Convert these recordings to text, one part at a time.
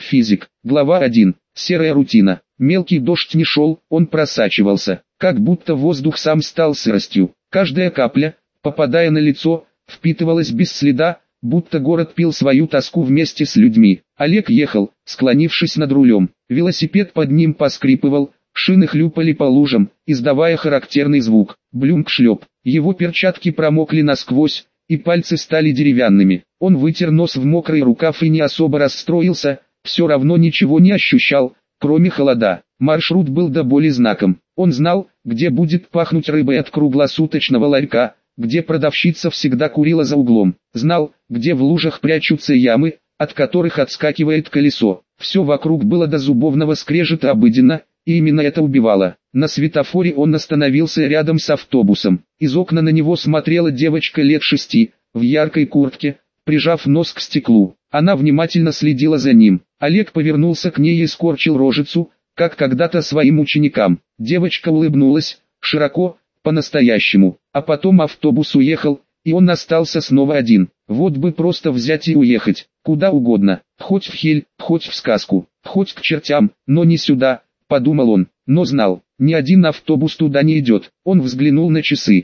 Физик. Глава 1. Серая рутина. Мелкий дождь не шел, он просачивался, как будто воздух сам стал сыростью. Каждая капля, попадая на лицо, впитывалась без следа, будто город пил свою тоску вместе с людьми. Олег ехал, склонившись над рулем. Велосипед под ним поскрипывал, шины хлюпали по лужам, издавая характерный звук. Блюнк-шлеп. Его перчатки промокли насквозь, и пальцы стали деревянными. Он вытер нос в мокрый рукав и не особо расстроился, все равно ничего не ощущал, кроме холода. Маршрут был до боли знаком. Он знал, где будет пахнуть рыбой от круглосуточного ларька, где продавщица всегда курила за углом. Знал, где в лужах прячутся ямы, от которых отскакивает колесо. Все вокруг было до зубовного скрежета обыденно, и именно это убивало. На светофоре он остановился рядом с автобусом. Из окна на него смотрела девочка лет 6, в яркой куртке, прижав нос к стеклу. Она внимательно следила за ним. Олег повернулся к ней и скорчил рожицу, как когда-то своим ученикам. Девочка улыбнулась, широко, по-настоящему. А потом автобус уехал, и он остался снова один. Вот бы просто взять и уехать, куда угодно, хоть в Хель, хоть в сказку, хоть к чертям, но не сюда, подумал он, но знал, ни один автобус туда не идет. Он взглянул на часы.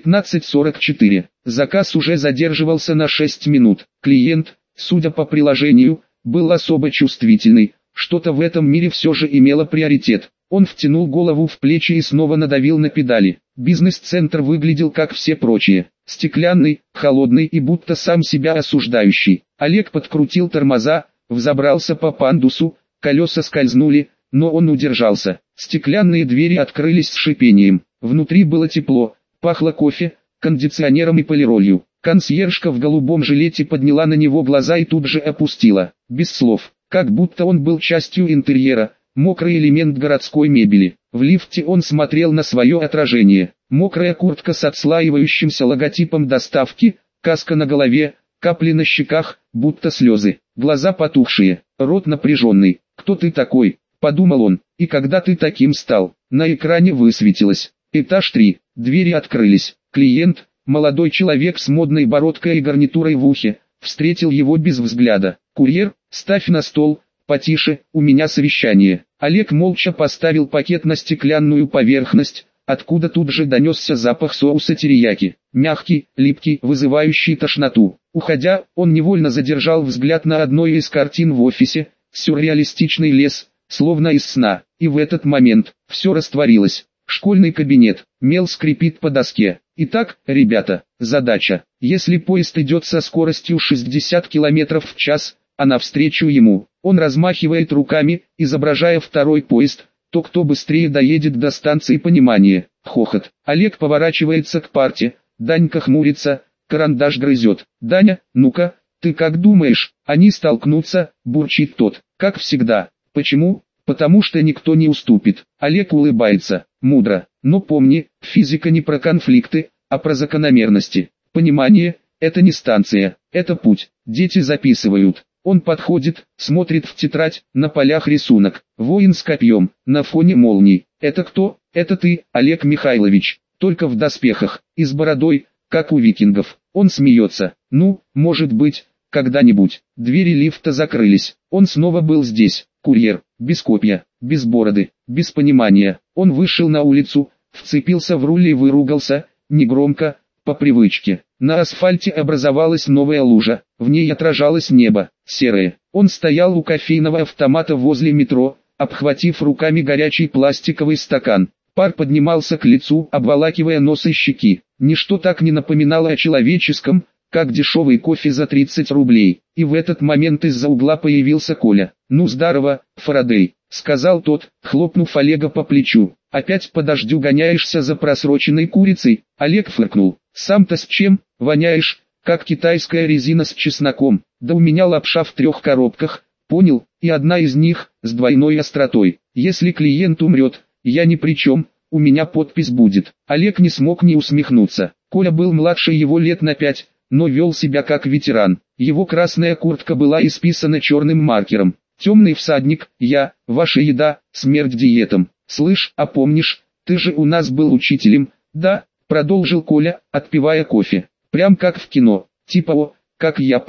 19:44. Заказ уже задерживался на 6 минут. Клиент, судя по приложению, был особо чувствительный. Что-то в этом мире все же имело приоритет. Он втянул голову в плечи и снова надавил на педали. Бизнес-центр выглядел как все прочие. Стеклянный, холодный и будто сам себя осуждающий. Олег подкрутил тормоза, взобрался по пандусу, колеса скользнули, но он удержался. Стеклянные двери открылись с шипением. Внутри было тепло, пахло кофе, кондиционером и полиролью. Консьержка в голубом жилете подняла на него глаза и тут же опустила. Без слов, как будто он был частью интерьера, мокрый элемент городской мебели. В лифте он смотрел на свое отражение. Мокрая куртка с отслаивающимся логотипом доставки, каска на голове, капли на щеках, будто слезы. Глаза потухшие, рот напряженный. «Кто ты такой?» – подумал он. «И когда ты таким стал?» На экране высветилось. Этаж 3. Двери открылись. Клиент, молодой человек с модной бородкой и гарнитурой в ухе, встретил его без взгляда. «Курьер, ставь на стол, потише, у меня совещание». Олег молча поставил пакет на стеклянную поверхность, откуда тут же донесся запах соуса терияки. Мягкий, липкий, вызывающий тошноту. Уходя, он невольно задержал взгляд на одной из картин в офисе, сюрреалистичный лес, словно из сна. И в этот момент все растворилось. Школьный кабинет, мел скрипит по доске. Итак, ребята, задача. Если поезд идет со скоростью 60 км в час, а навстречу ему, он размахивает руками, изображая второй поезд, то кто быстрее доедет до станции понимания. Хохот. Олег поворачивается к парте, Данька хмурится, карандаш грызет. «Даня, ну-ка, ты как думаешь, они столкнутся?» – бурчит тот. «Как всегда». «Почему?» «Потому что никто не уступит». Олег улыбается. Мудро. Но помни, физика не про конфликты, а про закономерности. Понимание – это не станция, это путь. Дети записывают. Он подходит, смотрит в тетрадь, на полях рисунок. Воин с копьем, на фоне молний. Это кто? Это ты, Олег Михайлович, только в доспехах, и с бородой, как у викингов. Он смеется. Ну, может быть, когда-нибудь. Двери лифта закрылись. Он снова был здесь. Курьер, без копья, без бороды, без понимания. Он вышел на улицу, вцепился в руль и выругался, негромко, по привычке. На асфальте образовалась новая лужа, в ней отражалось небо, серое. Он стоял у кофейного автомата возле метро, обхватив руками горячий пластиковый стакан. Пар поднимался к лицу, обволакивая нос и щеки. Ничто так не напоминало о человеческом, как дешевый кофе за 30 рублей. И в этот момент из-за угла появился Коля. «Ну здорово, Фарадей», — сказал тот, хлопнув Олега по плечу. «Опять по дождю гоняешься за просроченной курицей?» Олег фыркнул. «Сам-то с чем? Воняешь, как китайская резина с чесноком. Да у меня лапша в 3 коробках, понял, и одна из них, с двойной остротой. Если клиент умрет, я ни при чем, у меня подпись будет». Олег не смог не усмехнуться. Коля был младше его лет на 5, но вел себя как ветеран. Его красная куртка была исписана черным маркером. «Темный всадник, я, ваша еда, смерть диетам. Слышь, а помнишь, ты же у нас был учителем?» «Да», продолжил Коля, отпивая кофе. «Прям как в кино, типа «О, как я пал».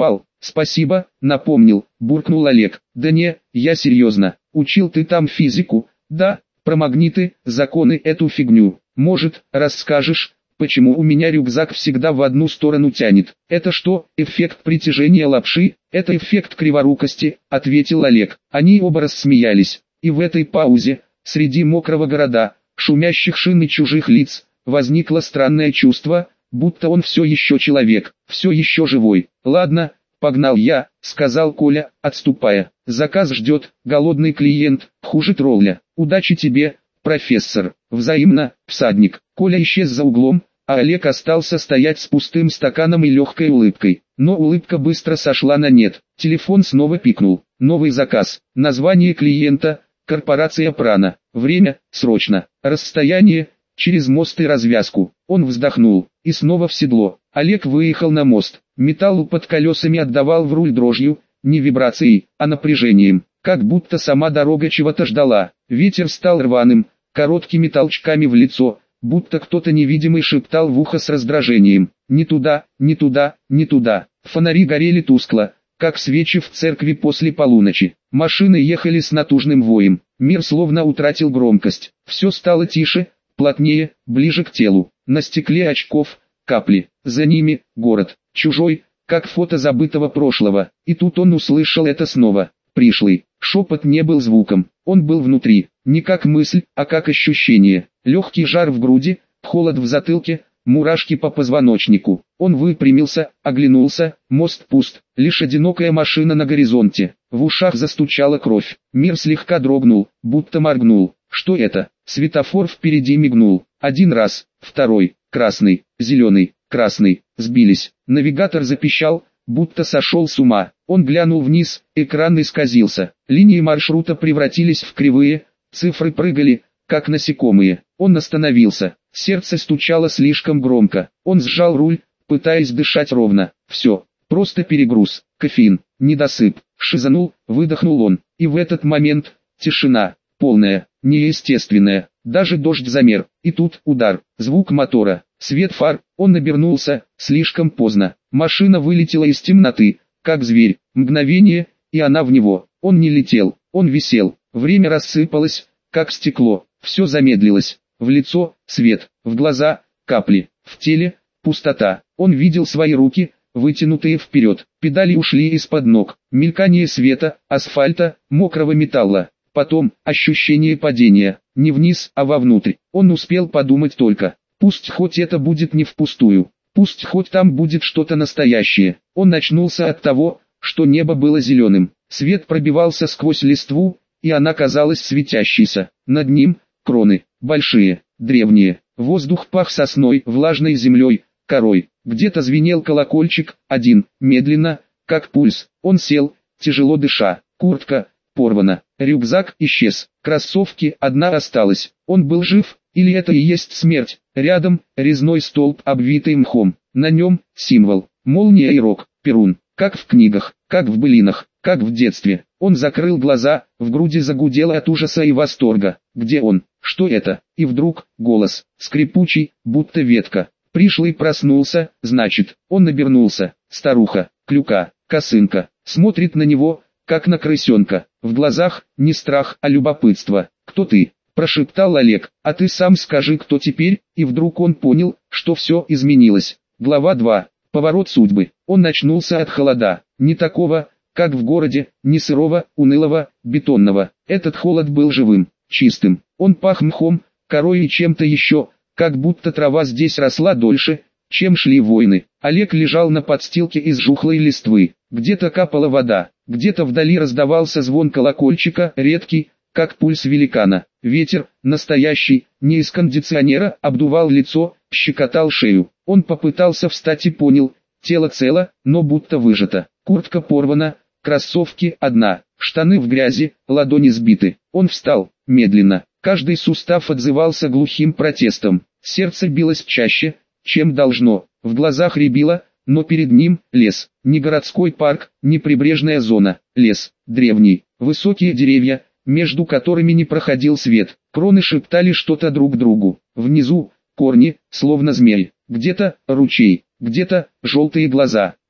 Спасибо, напомнил, буркнул Олег. Да не, я серьезно. Учил ты там физику? Да, про магниты, законы, эту фигню. Может, расскажешь, почему у меня рюкзак всегда в одну сторону тянет? Это что, эффект притяжения лапши? Это эффект криворукости, ответил Олег. Они оба рассмеялись. И в этой паузе, среди мокрого города, шумящих шин и чужих лиц, возникло странное чувство, будто он все еще человек, все еще живой. Ладно, погнал я, сказал Коля, отступая. Заказ ждет, голодный клиент, хуже тролля. Удачи тебе, профессор. Взаимно, всадник. Коля исчез за углом, а Олег остался стоять с пустым стаканом и легкой улыбкой. Но улыбка быстро сошла на нет. Телефон снова пикнул. Новый заказ. Название клиента: корпорация Прана. Время: срочно. Расстояние: через мост и развязку. Он вздохнул и снова в седло. Олег выехал на мост. Металл под колесами отдавал в руль дрожью, не вибрацией, а напряжением, как будто сама дорога чего-то ждала. Ветер стал рваным, короткими толчками в лицо, будто кто-то невидимый шептал в ухо с раздражением: «Не туда, не туда, не туда». Фонари горели тускло, как свечи в церкви после полуночи. Машины ехали с натужным воем. Мир словно утратил громкость. Все стало тише, плотнее, ближе к телу. На стекле очков капли. За ними город, чужой, как фото забытого прошлого. И тут он услышал это снова. Пришлый. Шепот не был звуком, он был внутри, не как мысль, а как ощущение. Легкий жар в груди, холод в затылке, мурашки по позвоночнику. Он выпрямился, оглянулся, мост пуст, лишь одинокая машина на горизонте. В ушах застучала кровь, мир слегка дрогнул, будто моргнул. Что это? Светофор впереди мигнул. Один раз, второй, красный, зеленый, красный, сбились. Навигатор запищал, будто сошел с ума. Он глянул вниз, экран исказился. Линии маршрута превратились в кривые, цифры прыгали, как насекомые. Он остановился, сердце стучало слишком громко. Он сжал руль, пытаясь дышать ровно. Все, просто перегруз, кофеин, недосып. Шизанул, выдохнул он. И в этот момент, тишина, полная, неестественная. Даже дождь замер. И тут удар, звук мотора, свет фар. Он обернулся, слишком поздно. Машина вылетела из темноты, как зверь. Мгновение, и она в него. Он не летел, он висел. Время рассыпалось, как стекло. Все замедлилось. В лицо свет, в глаза капли, в теле пустота. Он видел свои руки, вытянутые вперед. Педали ушли из-под ног. Мелькание света, асфальта, мокрого металла. Потом ощущение падения. Не вниз, а вовнутрь. Он успел подумать только: пусть хоть это будет не впустую. Пусть хоть там будет что-то настоящее. Он очнулся от того, что небо было зеленым. Свет пробивался сквозь листву, и она казалась светящейся. Над ним кроны, большие, древние. Воздух пах сосной, влажной землей, корой. Где-то звенел колокольчик, один, медленно, как пульс. Он сел, тяжело дыша. Куртка порвана, рюкзак исчез, кроссовки одна осталась. Он был жив, или это и есть смерть? Рядом резной столб, обвитый мхом. На нем символ, молния и рог, перун, как в книгах, как в былинах, как в детстве. Он закрыл глаза, в груди загудело от ужаса и восторга. Где он? Что это? И вдруг голос, скрипучий, будто ветка. Пришлый проснулся, значит. Он обернулся. Старуха, клюка, косынка, смотрит на него, как на крысенка. В глазах не страх, а любопытство. «Кто ты?» – прошептал Олег. «А ты сам скажи, кто теперь?» И вдруг он понял, что все изменилось. Глава 2. Поворот судьбы. Он очнулся от холода. Не такого, как в городе, не сырого, унылого, бетонного. Этот холод был живым, чистым. Он пах мхом, корой и чем-то еще, как будто трава здесь росла дольше, чем шли войны. Олег лежал на подстилке из жухлой листвы. Где-то капала вода, где-то вдали раздавался звон колокольчика, редкий, как пульс великана. Ветер, настоящий, не из кондиционера, обдувал лицо, щекотал шею. Он попытался встать и понял, тело цело, но будто выжато. Куртка порвана, кроссовки одна, штаны в грязи, ладони сбиты. Он встал, медленно. Каждый сустав отзывался глухим протестом. Сердце билось чаще, чем должно. В глазах рябило, но перед ним лес. Не городской парк, не прибрежная зона. Лес, древний, высокие деревья, между которыми не проходил свет. Кроны шептали что-то друг другу. Внизу корни, словно змеи. Где-то ручей, где-то желтые глаза.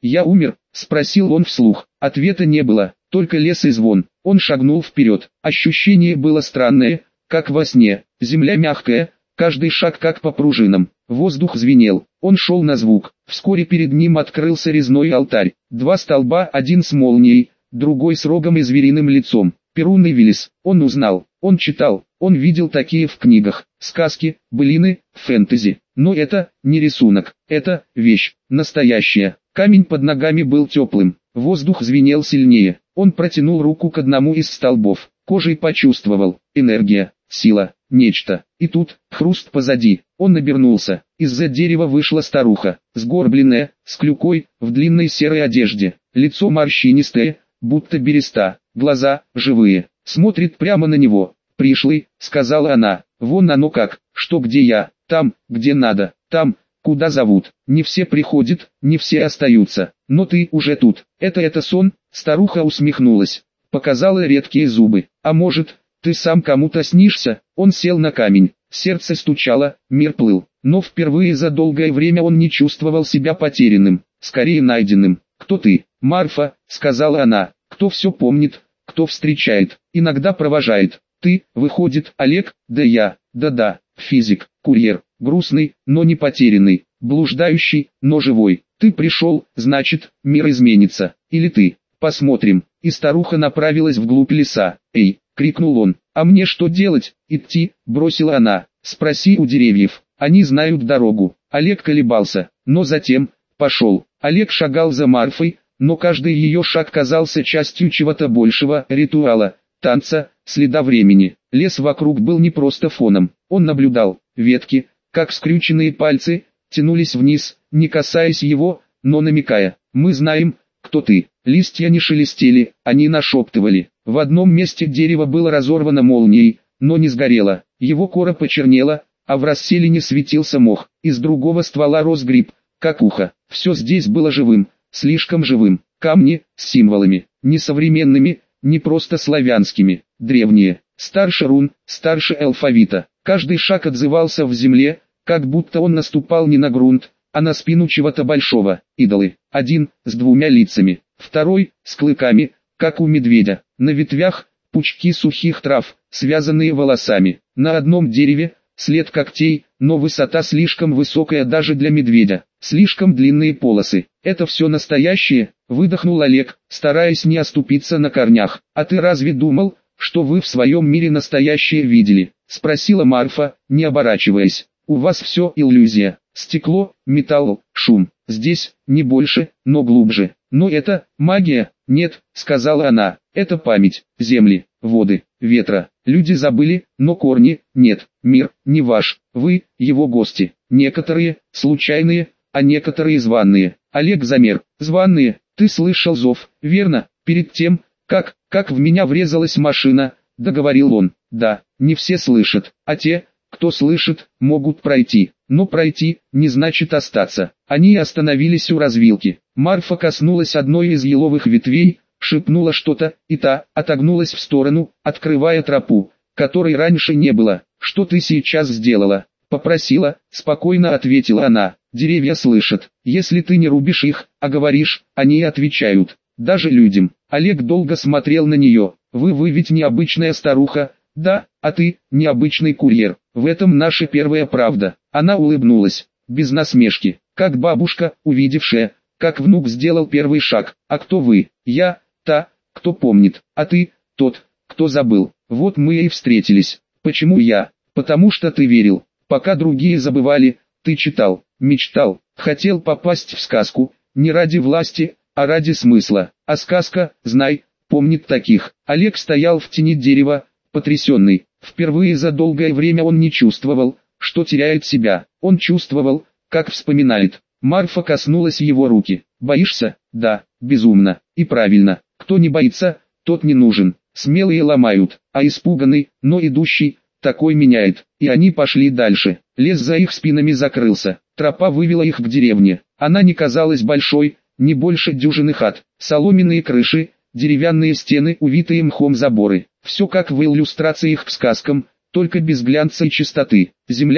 «Я умер?» – спросил он вслух. Ответа не было, только лес и звон. Он шагнул вперед. Ощущение было странное, как во сне. Земля мягкая, каждый шаг как по пружинам. Воздух звенел. Он шел на звук. Вскоре перед ним открылся резной алтарь. Два столба, один с молнией, другой с рогом и звериным лицом. Перун и Виллис. Он узнал, он читал, он видел такие в книгах, сказки, былины, фэнтези. Но это не рисунок, это вещь, настоящая. Камень под ногами был теплым, воздух звенел сильнее. Он протянул руку к одному из столбов, кожей почувствовал, энергия, сила, нечто. И тут, хруст позади, он обернулся. Из-за дерева вышла старуха, сгорбленная, с клюкой, в длинной серой одежде. Лицо морщинистое, будто береста, глаза, живые, смотрит прямо на него. «Пришлый», — сказала она, — «вон оно как, что где я, там, где надо, там, куда зовут. Не все приходят, не все остаются, но ты уже тут. Это сон?» Старуха усмехнулась, показала редкие зубы. «А может, ты сам кому-то снишься?» Он сел на камень, сердце стучало, мир плыл, но впервые за долгое время он не чувствовал себя потерянным, скорее найденным. «Кто ты?» «Марфа», — сказала она, — «кто все помнит, кто встречает, иногда провожает. Ты, выходит, Олег?» «Да я, да-да, физик, курьер, грустный, но не потерянный, блуждающий, но живой. Ты пришел, значит, мир изменится, или ты? Посмотрим». И старуха направилась вглубь леса. «Эй!» — крикнул он. «А мне что делать?» «Идти», — бросила она. «Спроси у деревьев, они знают дорогу». Олег колебался, но затем пошел. Олег шагал за Марфой, но каждый ее шаг казался частью чего-то большего, ритуала, танца, следа времени. Лес вокруг был не просто фоном, он наблюдал. Ветки, как скрюченные пальцы, тянулись вниз, не касаясь его, но намекая: «Мы знаем, кто ты». Листья не шелестели, они нашептывали. В одном месте дерево было разорвано молнией, но не сгорело. Его кора почернела, а в расселине светился мох. Из другого ствола рос гриб, как ухо. Все здесь было живым, слишком живым. Камни с символами, не современными, не просто славянскими, древние, старше рун, старше алфавита. Каждый шаг отзывался в земле, как будто он наступал не на грунт, а на спину чего-то большого. Идолы. Один, с двумя лицами, второй, с клыками, как у медведя. На ветвях, пучки сухих трав, связанные волосами. На одном дереве, след когтей, но высота слишком высокая даже для медведя. Слишком длинные полосы. «Это все настоящее?» — выдохнул Олег, стараясь не оступиться на корнях. «А ты разве думал, что вы в своем мире настоящее видели?» — спросила Марфа, не оборачиваясь. «У вас все иллюзия. Стекло, металл, шум. Здесь, не больше, но глубже. Но это магия?» «Нет», — сказала она, — «это память, земли, воды, ветра. Люди забыли, но корни нет. Мир не ваш, вы его гости. Некоторые случайные, а некоторые званые». Олег замер. «Званые? Ты слышал зов, верно? Перед тем, как в меня врезалась машина», — договорил он. «Да, не все слышат, а те, кто слышит, могут пройти. Но пройти не значит остаться». Они остановились у развилки. Марфа коснулась одной из еловых ветвей, шепнула что-то, и та отогнулась в сторону, открывая тропу, которой раньше не было. «Что ты сейчас сделала?» «Попросила», — спокойно ответила она. «Деревья слышат. Если ты не рубишь их, а говоришь, они и отвечают. Даже людям». Олег долго смотрел на нее. Вы ведь необычная старуха?» «Да, а ты, необычный курьер. В этом наша первая правда». Она улыбнулась, без насмешки, как бабушка, увидевшая, как внук сделал первый шаг. «А кто вы?» «Я, та, кто помнит, а ты, тот, кто забыл. Вот мы и встретились». «Почему я?» «Потому что ты верил, пока другие забывали, ты читал, мечтал, хотел попасть в сказку, не ради власти, а ради смысла. А сказка, знай, помнит таких». Олег стоял в тени дерева, потрясенный. Впервые за долгое время он не чувствовал, что теряет себя. Он чувствовал, как вспоминает. Марфа коснулась его руки. «Боишься?» «Да, безумно. И правильно. Кто не боится, тот не нужен. Смелые ломают, а испуганный, но идущий, такой меняет». И они пошли дальше. Лес за их спинами закрылся. Тропа вывела их к деревне. Она не казалась большой, не больше дюжины хат. Соломенные крыши, деревянные стены, увитые мхом заборы. Все как в иллюстрациях к сказкам, только без глянца и чистоты. Земля,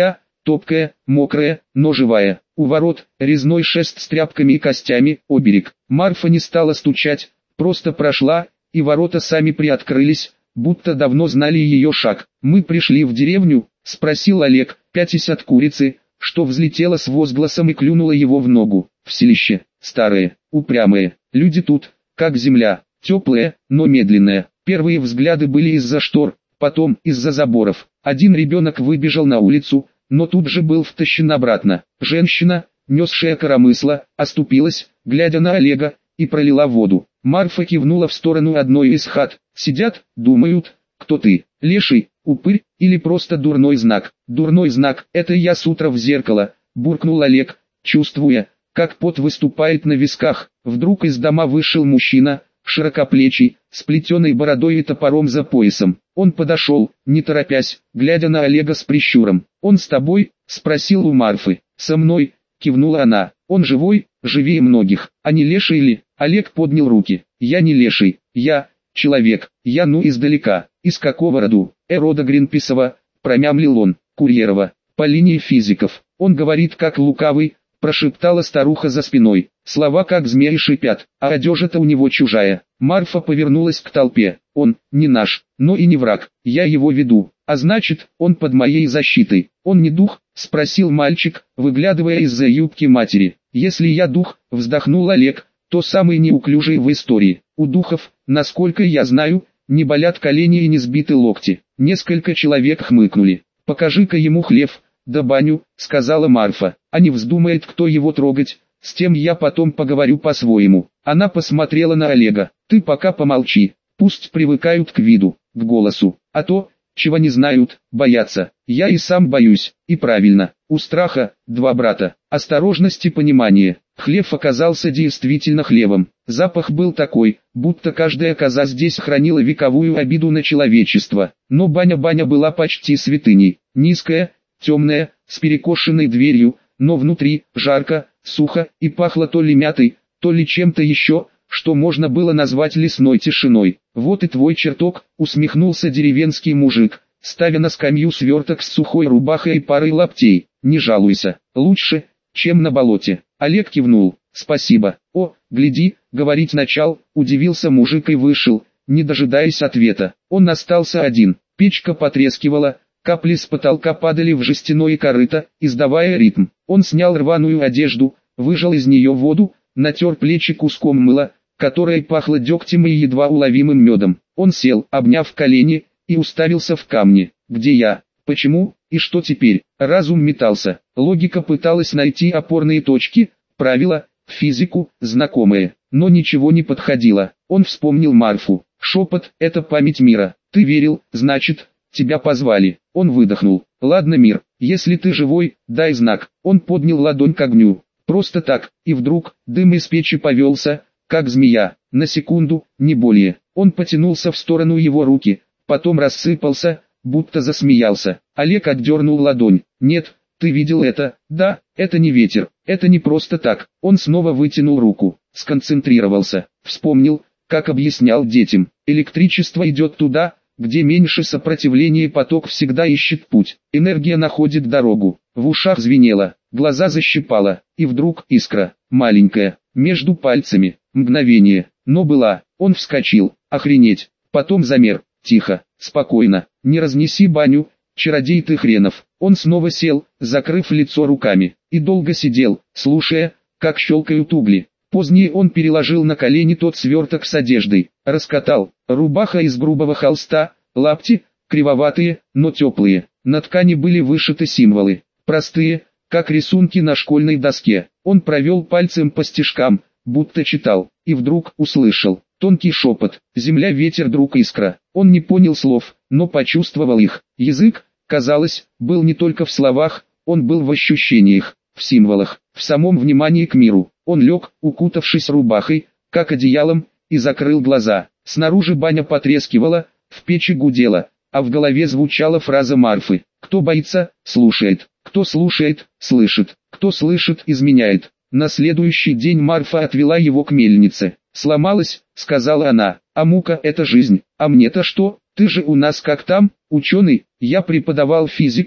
топкая, мокрая, но живая. У ворот, резной шест с тряпками и костями, оберег. Марфа не стала стучать, просто прошла, и ворота сами приоткрылись, будто давно знали ее шаг. «Мы пришли в деревню?» — спросил Олег, пятясь от курицы, что взлетела с возгласом и клюнула его в ногу. «В селище, старые, упрямые, люди тут, как земля, теплые, но медленные». Первые взгляды были из-за штор, потом из-за заборов. Один ребенок выбежал на улицу, но тут же был втащен обратно. Женщина, несшая коромысло, оступилась, глядя на Олега, и пролила воду. Марфа кивнула в сторону одной из хат. «Сидят, думают, кто ты, леший, упырь, или просто дурной знак?» «Дурной знак, это я с утра в зеркало», — буркнул Олег, чувствуя, как пот выступает на висках. Вдруг из дома вышел мужчина, широкоплечий, с плетеной бородой и топором за поясом. Он подошел, не торопясь, глядя на Олега с прищуром. «Он с тобой?» — спросил у Марфы. «Со мной», — кивнула она. «Он живой, живее многих. А не леший ли?» Олег поднял руки. «Я не леший, я человек. Я издалека. Из какого роду?» «Рода Гринписова», — промямлил он. «Курьерова, по линии физиков. Он говорит как лукавый», — прошептала старуха за спиной. «Слова как змеи шипят, а одежа-то у него чужая». Марфа повернулась к толпе. «Он не наш, но и не враг. Я его веду. А значит, он под моей защитой». «Он не дух?» — спросил мальчик, выглядывая из-за юбки матери. «Если я дух», — вздохнул Олег, — «то самый неуклюжий в истории. У духов, насколько я знаю, не болят колени и не сбиты локти». Несколько человек хмыкнули. «Покажи-ка ему хлев, да баню», — сказала Марфа. «А не вздумает кто его трогать, с тем я потом поговорю по-своему». Она посмотрела на Олега. «Ты пока помолчи, пусть привыкают к виду, к голосу, а то, чего не знают, боятся. Я и сам боюсь, и правильно. У страха два брата, осторожность и понимание». Хлев оказался действительно хлевом. Запах был такой, будто каждая коза здесь хранила вековую обиду на человечество. Но баня была почти святыней. Низкая, темная, с перекошенной дверью, но внутри жарко, сухо и пахло то ли мятой, то ли чем-то еще, что можно было назвать лесной тишиной. «Вот и твой чертог», — усмехнулся деревенский мужик, ставя на скамью сверток с сухой рубахой и парой лаптей. «Не жалуйся, лучше, чем на болоте». Олег кивнул. «Спасибо». «О, гляди», — говорить начал, удивился мужик и вышел, не дожидаясь ответа. Он остался один. Печка потрескивала, капли с потолка падали в жестяное корыто, издавая ритм. Он снял рваную одежду, выжал из нее воду, натер плечи куском мыла, которое пахло дегтем и едва уловимым медом. Он сел, обняв колени, и уставился в камни. «Где я? Почему? И что теперь?» Разум метался, логика пыталась найти опорные точки, правила, физику, знакомые, но ничего не подходило. Он вспомнил Марфу. Шепот — это память мира. «Ты верил, значит, тебя позвали». Он выдохнул. «Ладно, мир, если ты живой, дай знак». Он поднял ладонь к огню. Просто так, и вдруг, дым из печи повелся, как змея. На секунду, не более. Он потянулся в сторону его руки, потом рассыпался, будто засмеялся. Олег отдернул ладонь. «Нет, ты видел это?» «Да, это не ветер, это не просто так». Он снова вытянул руку, сконцентрировался, вспомнил, как объяснял детям. Электричество идет туда, где меньше сопротивления, поток всегда ищет путь. Энергия находит дорогу. В ушах звенело, глаза защипало, и вдруг искра, маленькая, между пальцами, мгновение, но была. Он вскочил, охренеть, потом замер, тихо, спокойно, не разнеси баню, чародей ты хренов. Он снова сел, закрыв лицо руками, и долго сидел, слушая, как щелкают угли. Позднее он переложил на колени тот сверток с одеждой, раскатал, рубаха из грубого холста, лапти, кривоватые, но теплые, на ткани были вышиты символы, простые, как рисунки на школьной доске. Он провел пальцем по стежкам, будто читал, и вдруг услышал тонкий шепот: «Земля, ветер, друг, искра». Он не понял слов, но почувствовал их. Язык, казалось, был не только в словах, он был в ощущениях, в символах, в самом внимании к миру. Он лег, укутавшись рубахой, как одеялом, и закрыл глаза. Снаружи баня потрескивала, в печи гудела, а в голове звучала фраза Марфы: «Кто боится, слушает, кто слушает, слышит, кто слышит, изменяет». На следующий день Марфа отвела его к мельнице. «Сломалась», — сказала она, — «а мука — это жизнь, а мне-то что? Ты же у нас как там, ученый?» «Я преподавал физику»,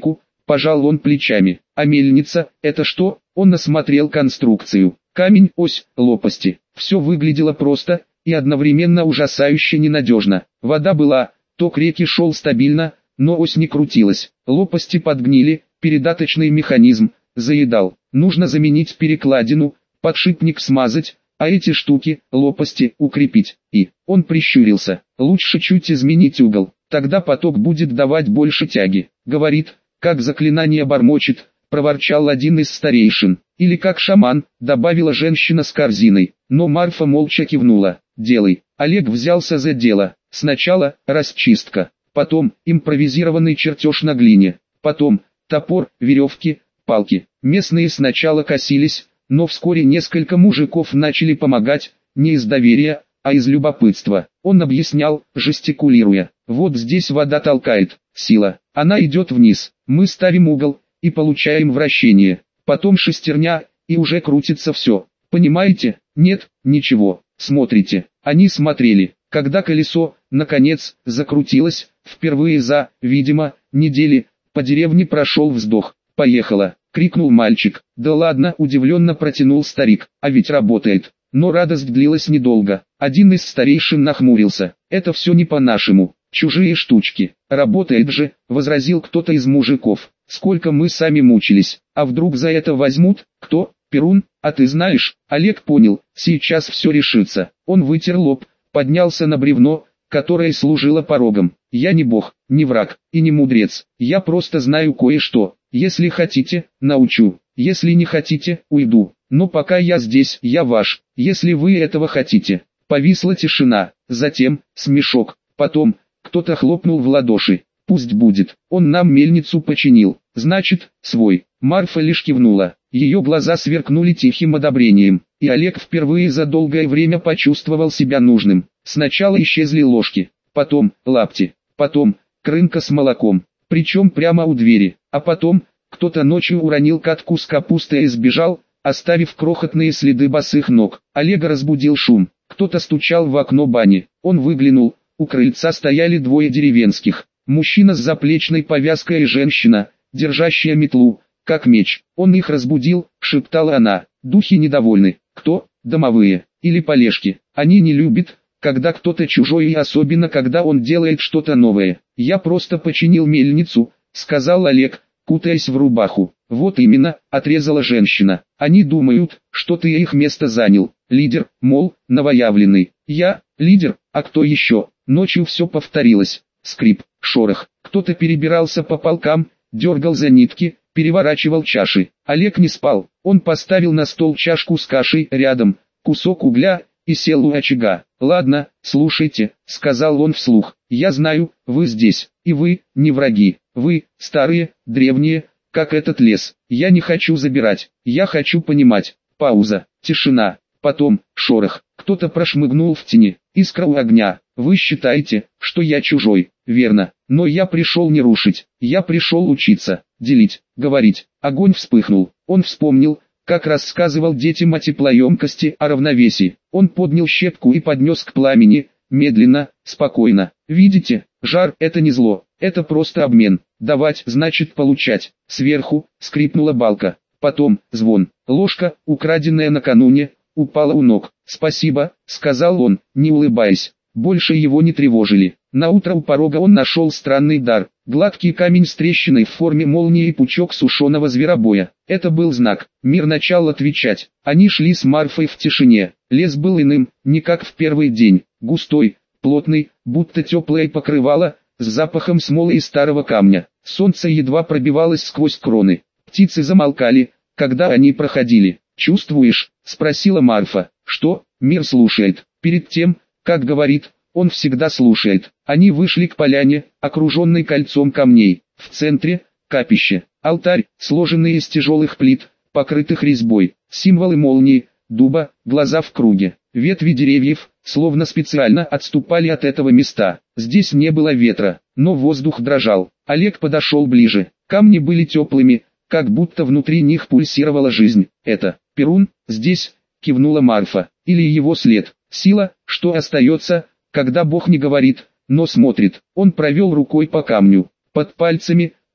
Пожал он плечами. А мельница, это что? Он осмотрел конструкцию. Камень, ось, лопасти. Все выглядело просто и одновременно ужасающе ненадежно. Вода была, ток реки шел стабильно, но ось не крутилась. Лопасти подгнили, передаточный механизм заедал. Нужно заменить перекладину, подшипник смазать, а эти штуки, лопасти, укрепить. И он прищурился. Лучше чуть изменить угол, тогда поток будет давать больше тяги. Говорит, как заклинание бормочет, проворчал один из старейшин. Или как шаман, добавила женщина с корзиной. Но Марфа молча кивнула. Делай. Олег взялся за дело. Сначала расчистка, потом импровизированный чертеж на глине, потом топор, веревки, палки. Местные сначала косились, но вскоре несколько мужиков начали помогать, не из доверия, а из любопытства. Он объяснял, жестикулируя. Вот здесь вода толкает, сила, она идет вниз, мы ставим угол, и получаем вращение, потом шестерня, и уже крутится все. Понимаете? Нет, ничего, смотрите. Они смотрели, когда колесо, наконец, закрутилось, впервые за, видимо, недели, по деревне прошел вздох. «Поехала!» — крикнул мальчик. «Да ладно!» — удивленно протянул старик. «А ведь работает!» Но радость длилась недолго. Один из старейшин нахмурился. «Это все не по-нашему, чужие штучки». «Работает же!» — возразил кто-то из мужиков. «Сколько мы сами мучились, а вдруг за это возьмут? Кто? Перун? А ты знаешь?» Олег понял, сейчас все решится. Он вытер лоб, поднялся на бревно, которое служило порогом. «Я не бог, не враг и не мудрец, я просто знаю кое-что. Если хотите, научу, если не хотите, уйду. Но пока я здесь, я ваш, если вы этого хотите». Повисла тишина, затем смешок, потом кто-то хлопнул в ладоши. «Пусть будет, он нам мельницу починил, значит, свой». Марфа лишь кивнула, ее глаза сверкнули тихим одобрением, и Олег впервые за долгое время почувствовал себя нужным. Сначала исчезли ложки, потом лапти, потом крынка с молоком, причем прямо у двери, а потом кто-то ночью уронил катку с капустой и сбежал, оставив крохотные следы босых ног. Олега разбудил шум, кто-то стучал в окно бани, он выглянул, у крыльца стояли двое деревенских, мужчина с заплечной повязкой и женщина, держащая метлу, как меч. Он их разбудил, шептала она. «Духи недовольны. Кто? Домовые. Или полежки. Они не любят, когда кто-то чужой и особенно когда он делает что-то новое. Я просто починил мельницу», — сказал Олег, кутаясь в рубаху. «Вот именно», — отрезала женщина. «Они думают, что ты их место занял. Лидер, мол, новоявленный. Я, лидер, а кто еще?» Ночью все повторилось. Скрип, шорох. Кто-то перебирался по полкам, дергал за нитки, переворачивал чаши. Олег не спал. Он поставил на стол чашку с кашей рядом, кусок угля, и сел у очага. «Ладно, слушайте», — сказал он вслух. «Я знаю, вы здесь, и вы, не враги. Вы, старые, древние, как этот лес. Я не хочу забирать, я хочу понимать». Пауза, тишина, потом, шорох. Кто-то прошмыгнул в тени, искра у огня. «Вы считаете, что я чужой, верно? Но я пришел не рушить, я пришел учиться, делить, говорить». Огонь вспыхнул, он вспомнил, как рассказывал детям о теплоемкости, о равновесии. Он поднял щепку и поднес к пламени, медленно, спокойно. «Видите, жар — это не зло, это просто обмен. Давать значит получать». Сверху скрипнула балка, потом звон. Ложка, украденная накануне, упала у ног. «Спасибо», — сказал он, не улыбаясь. Больше его не тревожили. Наутро у порога он нашел странный дар. Гладкий камень с трещиной в форме молнии и пучок сушеного зверобоя. Это был знак. Мир начал отвечать. Они шли с Марфой в тишине. Лес был иным, не как в первый день. Густой, плотный, будто теплое покрывало, с запахом смолы и старого камня. Солнце едва пробивалось сквозь кроны. Птицы замолкали, когда они проходили. «Чувствуешь?» — спросила Марфа. «Что?» «Мир слушает. Перед тем, как говорит, он всегда слушает». Они вышли к поляне, окруженной кольцом камней. В центре — капище, алтарь, сложенный из тяжелых плит, покрытых резьбой, символы молнии, дуба, глаза в круге. Ветви деревьев, словно специально отступали от этого места. Здесь не было ветра, но воздух дрожал. Олег подошел ближе. Камни были теплыми, как будто внутри них пульсировала жизнь. «Это Перун, здесь», — кивнула Марфа, — «или его след». Сила, что остается, когда Бог не говорит, но смотрит. Он провел рукой по камню. Под пальцами,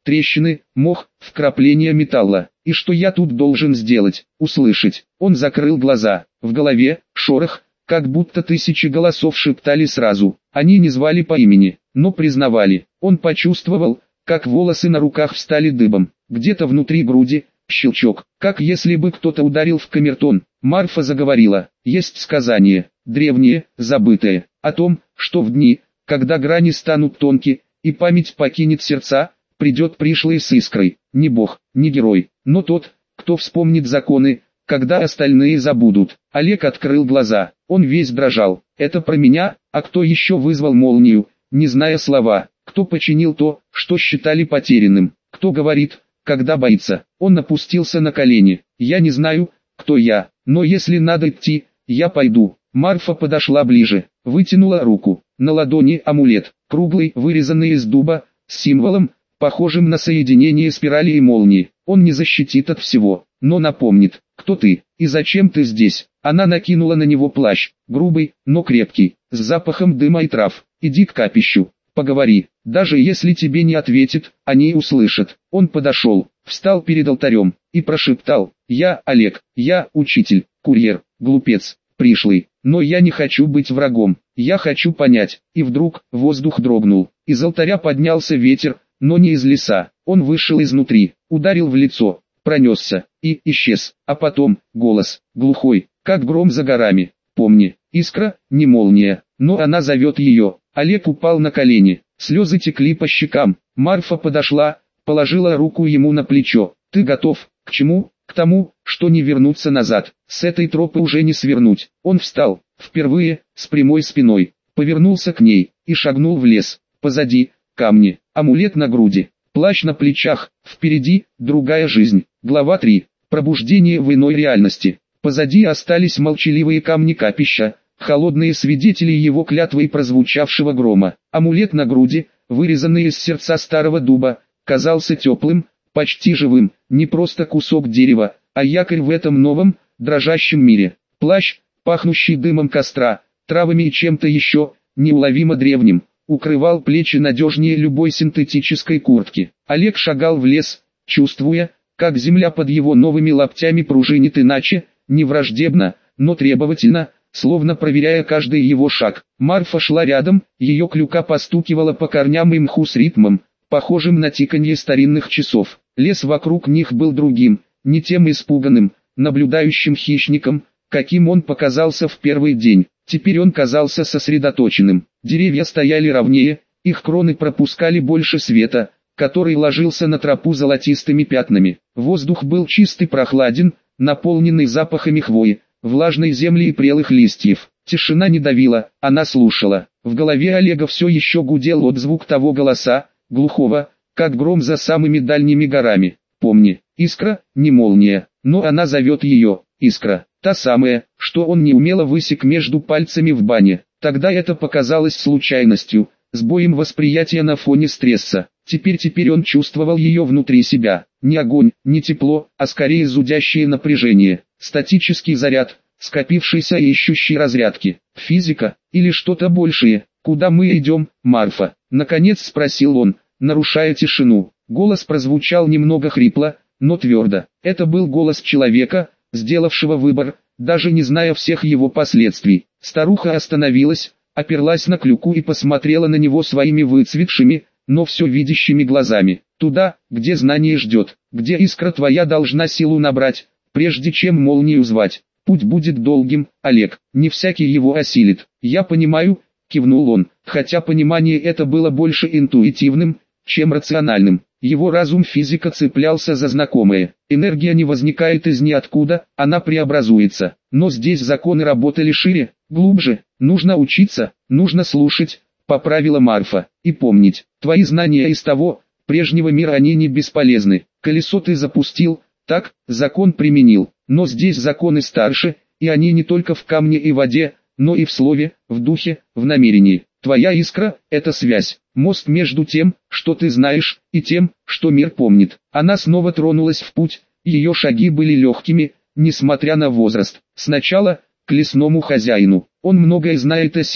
трещины, мох, вкрапления металла. И что я тут должен сделать? Услышать. Он закрыл глаза. В голове шорох, как будто тысячи голосов шептали сразу. Они не звали по имени, но признавали. Он почувствовал, как волосы на руках встали дыбом. Где-то внутри груди щелчок, как если бы кто-то ударил в камертон. Марфа заговорила. Есть сказание, древнее, забытое, о том, что в дни, когда грани станут тонки, и память покинет сердца, придет пришлый с искрой. Не бог, не герой, но тот, кто вспомнит законы, когда остальные забудут. Олег открыл глаза, он весь дрожал. Это про меня, а кто еще вызвал молнию, не зная слова? Кто починил то, что считали потерянным? Кто говорит, когда боится? Он опустился на колени. Я не знаю, кто я, но если надо идти, я пойду. Марфа подошла ближе, вытянула руку. На ладони амулет, круглый, вырезанный из дуба, с символом, похожим на соединение спирали и молнии. Он не защитит от всего, но напомнит, кто ты и зачем ты здесь. Она накинула на него плащ, грубый, но крепкий, с запахом дыма и трав. Иди к капищу, поговори, даже если тебе не ответит, они услышат. Он подошел, встал перед алтарем и прошептал: я Олег, я учитель, курьер, глупец, пришлый, но я не хочу быть врагом, я хочу понять. И вдруг воздух дрогнул, из алтаря поднялся ветер, но не из леса. Он вышел изнутри, ударил в лицо, пронесся и исчез. А потом голос, глухой, как гром за горами: помни, искра, не молния, но она зовет ее. Олег упал на колени, слезы текли по щекам. Марфа подошла, положила руку ему на плечо. Ты готов? К чему? К тому, что не вернуться назад, с этой тропы уже не свернуть. Он встал, впервые, с прямой спиной, повернулся к ней и шагнул в лес. Позади камни, амулет на груди, плащ на плечах, впереди другая жизнь. Глава 3. Пробуждение в иной реальности. Позади остались молчаливые камни капища, холодные свидетели его клятвы и прозвучавшего грома. Амулет на груди, вырезанный из сердца старого дуба, казался теплым, почти живым, не просто кусок дерева, а якорь в этом новом, дрожащем мире. Плащ, пахнущий дымом костра, травами и чем-то еще, неуловимо древним, укрывал плечи надежнее любой синтетической куртки. Олег шагал в лес, чувствуя, как земля под его новыми лаптями пружинит иначе, не враждебно, но требовательно, словно проверяя каждый его шаг. Марфа шла рядом, ее клюка постукивала по корням и мху с ритмом, похожим на тиканье старинных часов. Лес вокруг них был другим, не тем испуганным, наблюдающим хищником, каким он показался в первый день. Теперь он казался сосредоточенным. Деревья стояли ровнее, их кроны пропускали больше света, который ложился на тропу золотистыми пятнами. Воздух был чистый, прохладен, наполненный запахами хвои, влажной земли и прелых листьев. Тишина не давила, она слушала. В голове Олега все еще гудел отзвук того голоса, глухого, как гром за самыми дальними горами. Помни, искра, не молния, но она зовет ее, искра, та самая, что он неумело высек между пальцами в бане. Тогда это показалось случайностью, сбоем восприятия на фоне стресса. Теперь он чувствовал ее внутри себя. Не огонь, не тепло, а скорее зудящее напряжение, статический заряд, скопившийся и ищущий разрядки. Физика, или что-то большее? Куда мы идем, Марфа? Наконец спросил он, нарушая тишину. Голос прозвучал немного хрипло, но твердо. Это был голос человека, сделавшего выбор, даже не зная всех его последствий. Старуха остановилась, оперлась на клюку и посмотрела на него своими выцветшими, но все видящими глазами. Туда, где знание ждет, где искра твоя должна силу набрать, прежде чем молнию звать. Путь будет долгим, Олег, не всякий его осилит. Я понимаю, кивнул он, хотя понимание это было больше интуитивным, чем рациональным. Его разум физика цеплялся за знакомое. Энергия не возникает из ниоткуда, она преобразуется. Но здесь законы работали шире, глубже. Нужно учиться, нужно слушать, поправила Марфа, и помнить, твои знания из того, прежнего мира они не бесполезны. Колесо ты запустил, так, закон применил. Но здесь законы старше, и они не только в камне и воде, но и в слове, в духе, в намерении. Твоя искра – это связь, мост между тем, что ты знаешь, и тем, что мир помнит. Она снова тронулась в путь, ее шаги были легкими, несмотря на возраст. Сначала, к лесному хозяину. Он многое знает о силе,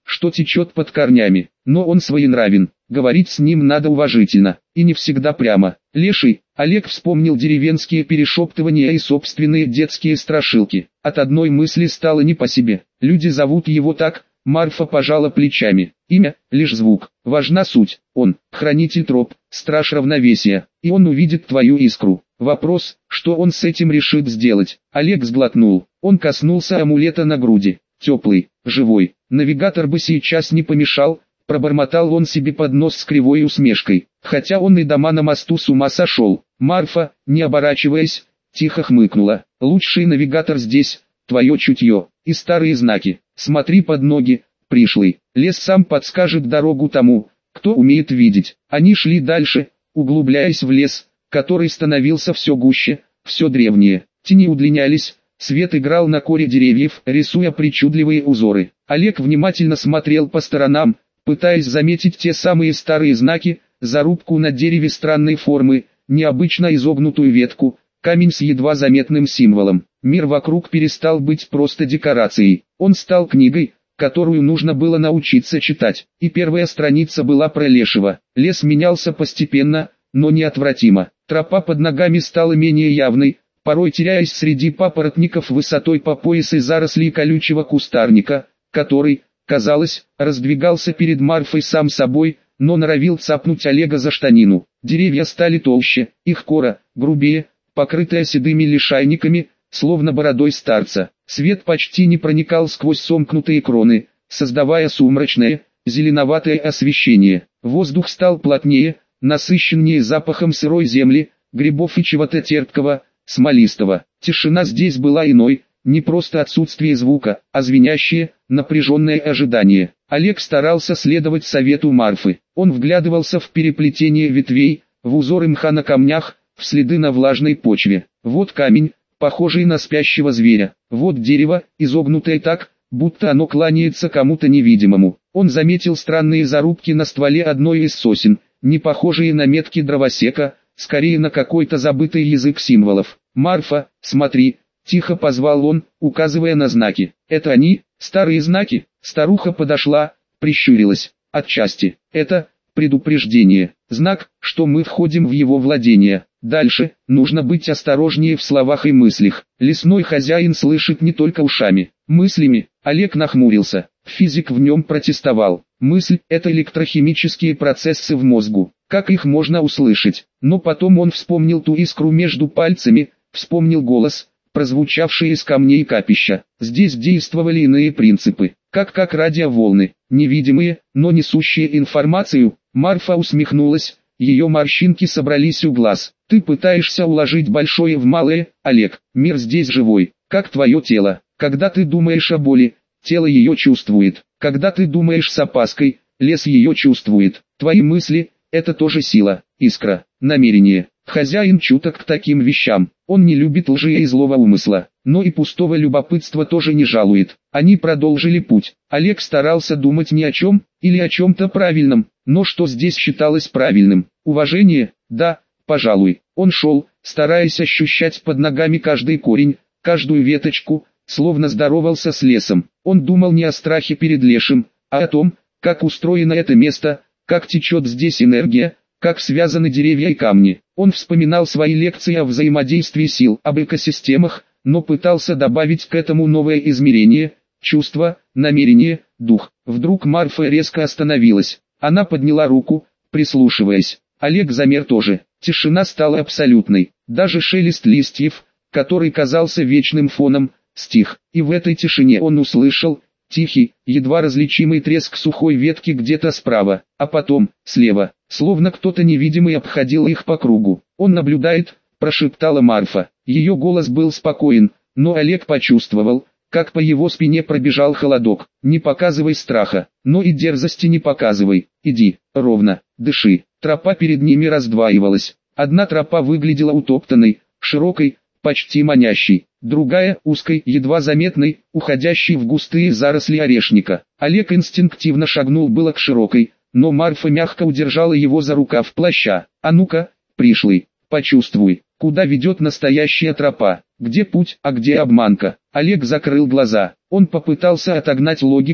что течет под корнями. Но он своенравен, говорить с ним надо уважительно, и не всегда прямо. Леший, Олег вспомнил деревенские перешептывания и собственные детские страшилки. От одной мысли стало не по себе. Люди зовут его так. Марфа пожала плечами. Имя – лишь звук. Важна суть. Он – хранитель троп, страж равновесия, и он увидит твою искру. Вопрос, что он с этим решит сделать. Олег сглотнул. Он коснулся амулета на груди. Теплый, живой. Навигатор бы сейчас не помешал, пробормотал он себе под нос с кривой усмешкой. Хотя он и дома на мосту с ума сошел. Марфа, не оборачиваясь, тихо хмыкнула. Лучший навигатор здесь – твое чутье и старые знаки. Смотри под ноги, пришлый. Лес сам подскажет дорогу тому, кто умеет видеть. Они шли дальше, углубляясь в лес, который становился все гуще, все древнее. Тени удлинялись, свет играл на коре деревьев, рисуя причудливые узоры. Олег внимательно смотрел по сторонам, пытаясь заметить те самые старые знаки, зарубку на дереве странной формы, необычно изогнутую ветку, камень с едва заметным символом. Мир вокруг перестал быть просто декорацией. Он стал книгой, которую нужно было научиться читать. И первая страница была про Лешего. Лес менялся постепенно, но неотвратимо. Тропа под ногами стала менее явной, порой теряясь среди папоротников высотой по пояс и зарослей колючего кустарника, который, казалось, раздвигался перед Марфой сам собой, но норовил цапнуть Олега за штанину. Деревья стали толще, их кора, грубее, покрытая седыми лишайниками, словно бородой старца. Свет почти не проникал сквозь сомкнутые кроны, создавая сумрачное, зеленоватое освещение. Воздух стал плотнее, насыщеннее запахом сырой земли, грибов и чего-то терпкого, смолистого. Тишина здесь была иной, не просто отсутствие звука, а звенящее, напряженное ожидание. Олег старался следовать совету Марфы. Он вглядывался в переплетение ветвей, в узоры мха на камнях, в следы на влажной почве. Вот камень, похожий на спящего зверя. Вот дерево, изогнутое так, будто оно кланяется кому-то невидимому. Он заметил странные зарубки на стволе одной из сосен, не похожие на метки дровосека, скорее на какой-то забытый язык символов. «Марфа, смотри!» — тихо позвал он, указывая на знаки. «Это они, старые знаки?» Старуха подошла, прищурилась. «Отчасти. Это предупреждение. Знак, что мы входим в его владение. Дальше, нужно быть осторожнее в словах и мыслях. Лесной хозяин слышит не только ушами, мыслями». Олег нахмурился. Физик в нем протестовал. Мысль – это электрохимические процессы в мозгу. Как их можно услышать? Но потом он вспомнил ту искру между пальцами, вспомнил голос, прозвучавший из камней капища. Здесь действовали иные принципы, как радиоволны, невидимые, но несущие информацию. Марфа усмехнулась, ее морщинки собрались у глаз. «Ты пытаешься уложить большое в малое, Олег. Мир здесь живой, как твое тело. Когда ты думаешь о боли, тело ее чувствует. Когда ты думаешь с опаской, лес ее чувствует. Твои мысли – это тоже сила, искра, намерение». Хозяин чуток к таким вещам. Он не любит лжи и злого умысла, но и пустого любопытства тоже не жалует. Они продолжили путь. Олег старался думать ни о чем, или о чем-то правильном, но что здесь считалось правильным? Уважение? Да, пожалуй. Он шел, стараясь ощущать под ногами каждый корень, каждую веточку, словно здоровался с лесом. Он думал не о страхе перед лешим, а о том, как устроено это место, как течет здесь энергия, как связаны деревья и камни. Он вспоминал свои лекции о взаимодействии сил, об экосистемах, но пытался добавить к этому новое измерение, чувство, намерение, дух. Вдруг Марфа резко остановилась. Она подняла руку, прислушиваясь. Олег замер тоже. Тишина стала абсолютной. Даже шелест листьев, который казался вечным фоном, стих. И в этой тишине он услышал тихий, едва различимый треск сухой ветки где-то справа, а потом, слева, словно кто-то невидимый обходил их по кругу. «Он наблюдает», – прошептала Марфа. Ее голос был спокоен, но Олег почувствовал, как по его спине пробежал холодок. «Не показывай страха, но и дерзости не показывай. Иди, ровно, дыши». Тропа перед ними раздваивалась. Одна тропа выглядела утоптанной, широкой, почти манящей. Другая, узкой, едва заметной, уходящей в густые заросли орешника. Олег инстинктивно шагнул было к широкой, но Марфа мягко удержала его за рукав плаща. «А ну-ка, пришлый, почувствуй, куда ведет настоящая тропа, где путь, а где обманка». Олег закрыл глаза. Он попытался отогнать логику,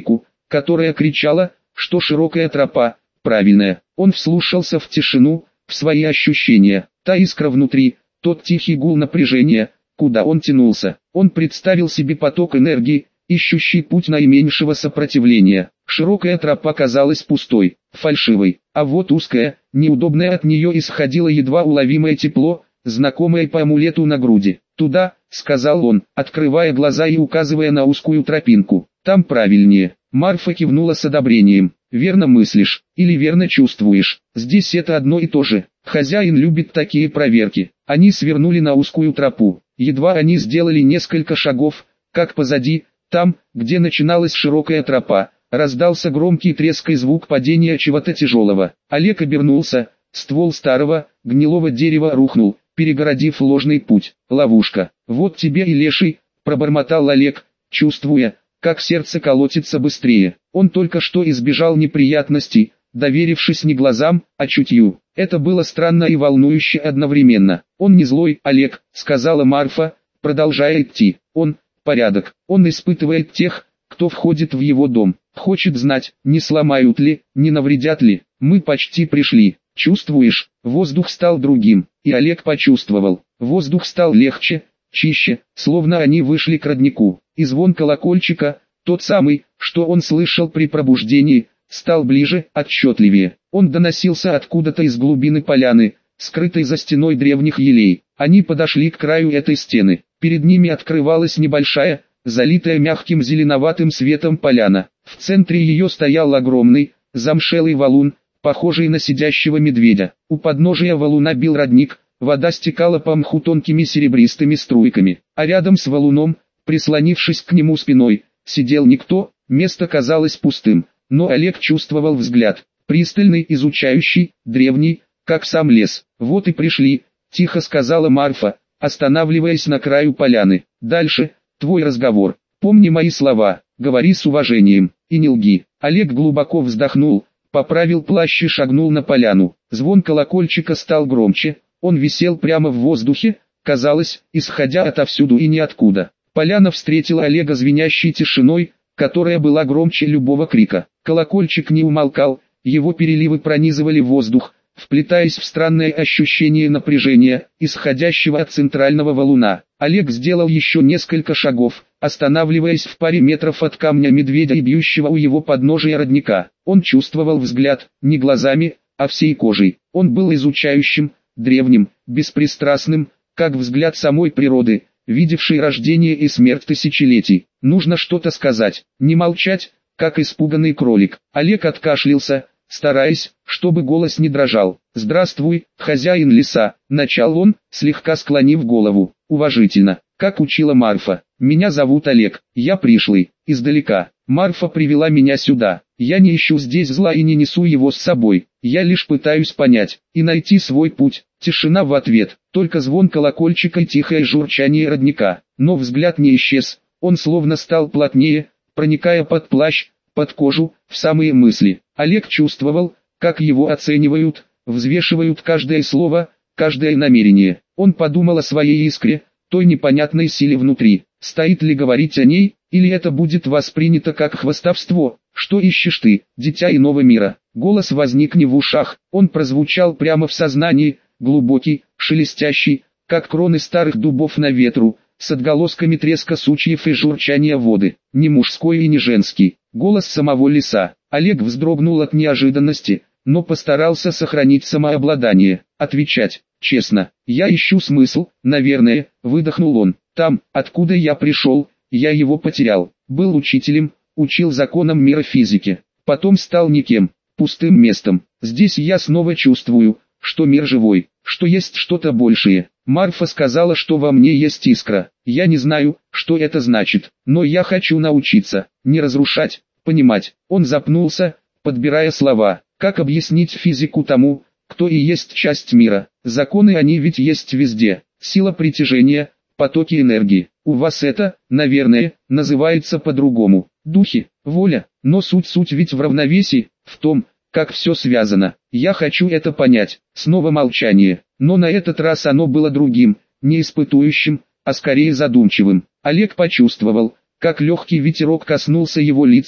которая кричала, что широкая тропа, правильная. Он вслушался в тишину, в свои ощущения, та искра внутри, тот тихий гул напряжения, куда он тянулся. Он представил себе поток энергии, ищущий путь наименьшего сопротивления. Широкая тропа казалась пустой, фальшивой, а вот узкая, неудобная, от нее исходило едва уловимое тепло, знакомое по амулету на груди. «Туда», — сказал он, открывая глаза и указывая на узкую тропинку. «Там правильнее». Марфа кивнула с одобрением. «Верно мыслишь, или верно чувствуешь. Здесь это одно и то же. Хозяин любит такие проверки». Они свернули на узкую тропу. Едва они сделали несколько шагов, как позади, там, где начиналась широкая тропа, раздался громкий треск и звук падения чего-то тяжелого. Олег обернулся, ствол старого, гнилого дерева рухнул, перегородив ложный путь. «Ловушка. Вот тебе и леший», — пробормотал Олег, чувствуя, как сердце колотится быстрее. Он только что избежал неприятностей, доверившись не глазам, а чутью. Это было странно и волнующе одновременно. «Он не злой, Олег», — сказала Марфа, продолжая идти. «Он — порядок. Он испытывает тех, кто входит в его дом. Хочет знать, не сломают ли, не навредят ли. Мы почти пришли. Чувствуешь?» Воздух стал другим, и Олег почувствовал. Воздух стал легче, чище, словно они вышли к роднику. И звон колокольчика, тот самый, что он слышал при пробуждении, стал ближе, отчетливее. Он доносился откуда-то из глубины поляны, скрытой за стеной древних елей. Они подошли к краю этой стены. Перед ними открывалась небольшая, залитая мягким зеленоватым светом поляна. В центре ее стоял огромный, замшелый валун, похожий на сидящего медведя. У подножия валуна бил родник, вода стекала по мху тонкими серебристыми струйками. А рядом с валуном, прислонившись к нему спиной, сидел никто, место казалось пустым. Но Олег чувствовал взгляд, пристальный, изучающий, древний, как сам лес. «Вот и пришли», — тихо сказала Марфа, останавливаясь на краю поляны. «Дальше, твой разговор. Помни мои слова, говори с уважением, и не лги». Олег глубоко вздохнул, поправил плащ и шагнул на поляну. Звон колокольчика стал громче, он висел прямо в воздухе, казалось, исходя отовсюду и ниоткуда. Поляна встретила Олега звенящей тишиной, которая была громче любого крика. Колокольчик не умолкал, его переливы пронизывали воздух, вплетаясь в странное ощущение напряжения, исходящего от центрального валуна. Олег сделал еще несколько шагов, останавливаясь в паре метров от камня медведя и бьющего у его подножия родника. Он чувствовал взгляд, не глазами, а всей кожей. Он был изучающим, древним, беспристрастным, как взгляд самой природы, видевший рождение и смерть тысячелетий. Нужно что-то сказать, не молчать, как испуганный кролик. Олег откашлялся, стараясь, чтобы голос не дрожал. «Здравствуй, хозяин леса», — начал он, слегка склонив голову, уважительно, как учила Марфа. «Меня зовут Олег, я пришлый, издалека. Марфа привела меня сюда. Я не ищу здесь зла и не несу его с собой. Я лишь пытаюсь понять и найти свой путь». Тишина в ответ, только звон колокольчика и тихое журчание родника. Но взгляд не исчез, он словно стал плотнее, проникая под плащ, под кожу, в самые мысли. Олег чувствовал, как его оценивают, взвешивают каждое слово, каждое намерение. Он подумал о своей искре, той непонятной силе внутри. Стоит ли говорить о ней, или это будет воспринято как хвастовство? «Что ищешь ты, дитя иного мира?» Голос возник не в ушах, он прозвучал прямо в сознании, глубокий, шелестящий, как кроны старых дубов на ветру, с отголосками треска сучьев и журчания воды. Не мужской и не женский, голос самого леса. Олег вздрогнул от неожиданности, но постарался сохранить самообладание. Отвечать, честно, я ищу смысл, наверное, выдохнул он. Там, откуда я пришел, я его потерял. Был учителем, учил законам мира физики. Потом стал никем, пустым местом. Здесь я снова чувствую, что мир живой, что есть что-то большее. Марфа сказала, что во мне есть искра. Я не знаю, что это значит, но я хочу научиться, не разрушать, понимать. Он запнулся, подбирая слова. Как объяснить физику тому, кто и есть часть мира? Законы они ведь есть везде. Сила притяжения, потоки энергии. У вас это, наверное, называется по-другому. Духи, воля, но суть ведь в равновесии, в том, как все связано. Я хочу это понять. Снова молчание, но на этот раз оно было другим, не испытующим, а скорее задумчивым. Олег почувствовал, как легкий ветерок коснулся его лица,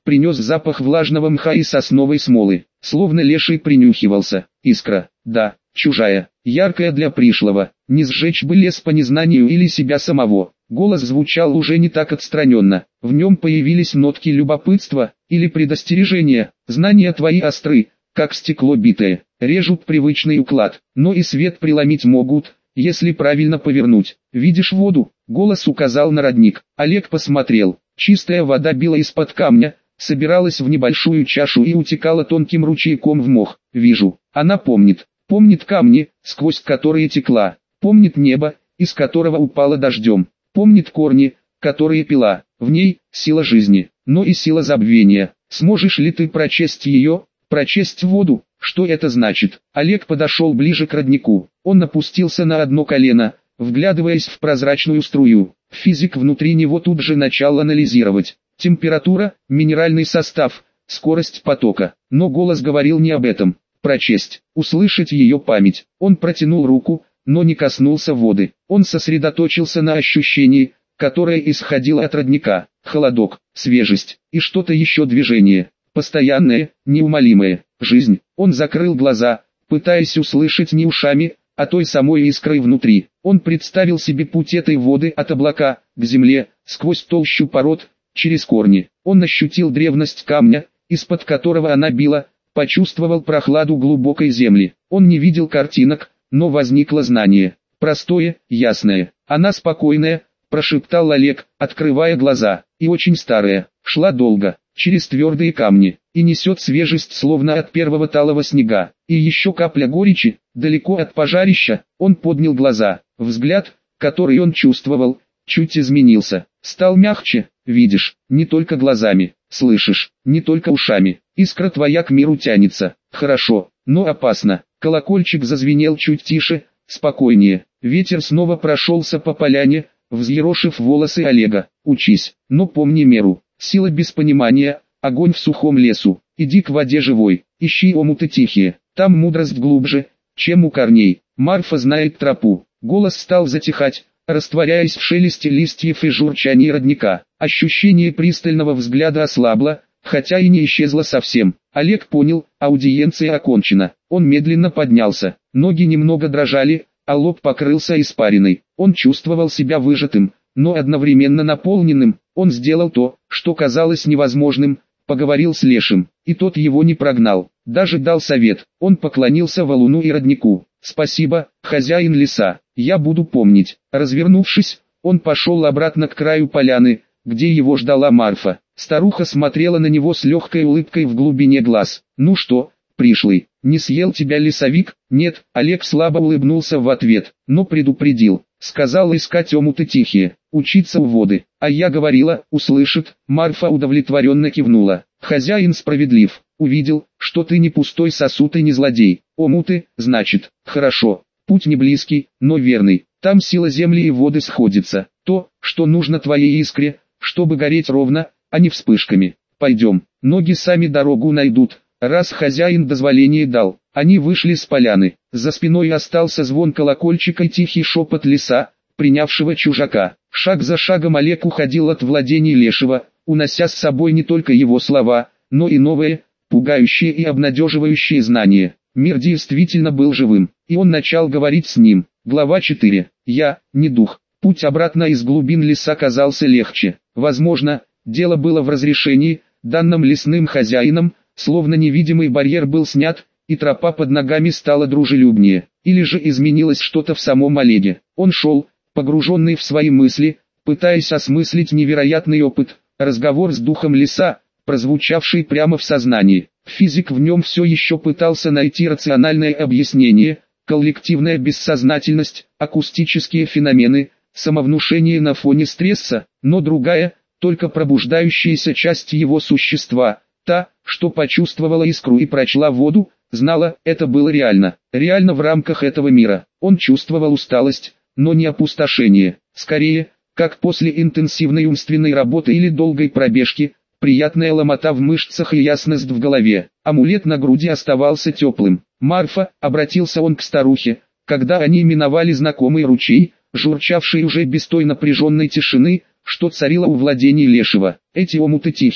принес запах влажного мха и сосновой смолы, словно леший принюхивался. Искра, да, чужая, яркая для пришлого, не сжечь бы лес по незнанию или себя самого. Голос звучал уже не так отстраненно, в нем появились нотки любопытства или предостережения. Знания твои остры, как стекло битое, режут привычный уклад, но и свет преломить могут, если правильно повернуть. Видишь воду? Голос указал на родник. Олег посмотрел. Чистая вода била из-под камня, собиралась в небольшую чашу и утекала тонким ручейком в мох. Вижу, она помнит. Помнит камни, сквозь которые текла. Помнит небо, из которого упала дождем. Помнит корни, которые пила. В ней сила жизни, но и сила забвения. Сможешь ли ты прочесть ее? Прочесть воду? Что это значит? Олег подошел ближе к роднику. Он опустился на одно колено, вглядываясь в прозрачную струю. Физик внутри него тут же начал анализировать. Температура, минеральный состав, скорость потока. Но голос говорил не об этом. Прочесть, услышать ее память. Он протянул руку, но не коснулся воды. Он сосредоточился на ощущении, которое исходило от родника. Холодок, свежесть и что-то еще движение. Постоянное, неумолимое. Жизнь. Он закрыл глаза, пытаясь услышать не ушами, а той самой искрой внутри. Он представил себе путь этой воды от облака к земле, сквозь толщу пород, через корни. Он ощутил древность камня, из-под которого она била, почувствовал прохладу глубокой земли. Он не видел картинок, но возникло знание. Простое, ясное. Она спокойная, прошептал Олег, открывая глаза. И очень старая. Шла долго, через твердые камни, и несет свежесть словно от первого талого снега. И еще капля горечи, далеко от пожарища. Он поднял глаза. Взгляд, который он чувствовал, чуть изменился. Стал мягче. Видишь, не только глазами, слышишь, не только ушами. Искра твоя к миру тянется. Хорошо, но опасно. Колокольчик зазвенел чуть тише, спокойнее. Ветер снова прошелся по поляне, взъерошив волосы Олега. Учись, но помни меру. Сила без понимания, огонь в сухом лесу. Иди к воде живой, ищи омуты тихие. Там мудрость глубже, чем у корней. Марфа знает тропу. Голос стал затихать, растворяясь в шелесте листьев и журчании родника. Ощущение пристального взгляда ослабло, хотя и не исчезло совсем. Олег понял, аудиенция окончена. Он медленно поднялся, ноги немного дрожали, а лоб покрылся испариной. Он чувствовал себя выжатым, но одновременно наполненным. Он сделал то, что казалось невозможным, поговорил с Лешим, и тот его не прогнал, даже дал совет. Он поклонился валуну и роднику. «Спасибо, хозяин леса, я буду помнить». Развернувшись, он пошел обратно к краю поляны, где его ждала Марфа. Старуха смотрела на него с легкой улыбкой в глубине глаз. «Ну что, пришлый, не съел тебя лесовик?» «Нет», Олег слабо улыбнулся в ответ, но предупредил. Сказал искать омуты тихие, учиться у воды. А я говорила, услышит. Марфа удовлетворенно кивнула. Хозяин справедлив. Увидел, что ты не пустой сосуд и не злодей. Омуты, значит, хорошо. Путь не близкий, но верный. Там сила земли и воды сходится. То, что нужно твоей искре, чтобы гореть ровно, а не вспышками. Пойдем, ноги сами дорогу найдут. Раз хозяин дозволение дал, они вышли с поляны. За спиной остался звон колокольчика и тихий шепот леса, принявшего чужака. Шаг за шагом Олег уходил от владений Лешего, унося с собой не только его слова, но и новые, пугающие и обнадеживающие знания. Мир действительно был живым, и он начал говорить с ним. Глава 4. Я, не дух. Путь обратно из глубин леса казался легче. Возможно, дело было в разрешении, данном лесным хозяином, словно невидимый барьер был снят, и тропа под ногами стала дружелюбнее. Или же изменилось что-то в самом Олеге. Он шел, погруженный в свои мысли, пытаясь осмыслить невероятный опыт, разговор с духом леса, прозвучавший прямо в сознании. Физик в нем все еще пытался найти рациональное объяснение, коллективная бессознательность, акустические феномены, самовнушение на фоне стресса, но другая, только пробуждающаяся часть его существа, та, что почувствовала искру и прочла воду, знала, это было реально. Реально в рамках этого мира. Он чувствовал усталость, но не опустошение. Скорее, как после интенсивной умственной работы или долгой пробежки, приятная ломота в мышцах и ясность в голове. Амулет на груди оставался теплым. «Марфа», обратился он к старухе, когда они миновали знакомый ручей, журчавший уже без той напряженной тишины, что царила у владений Лешего. «Эти омуты тихие.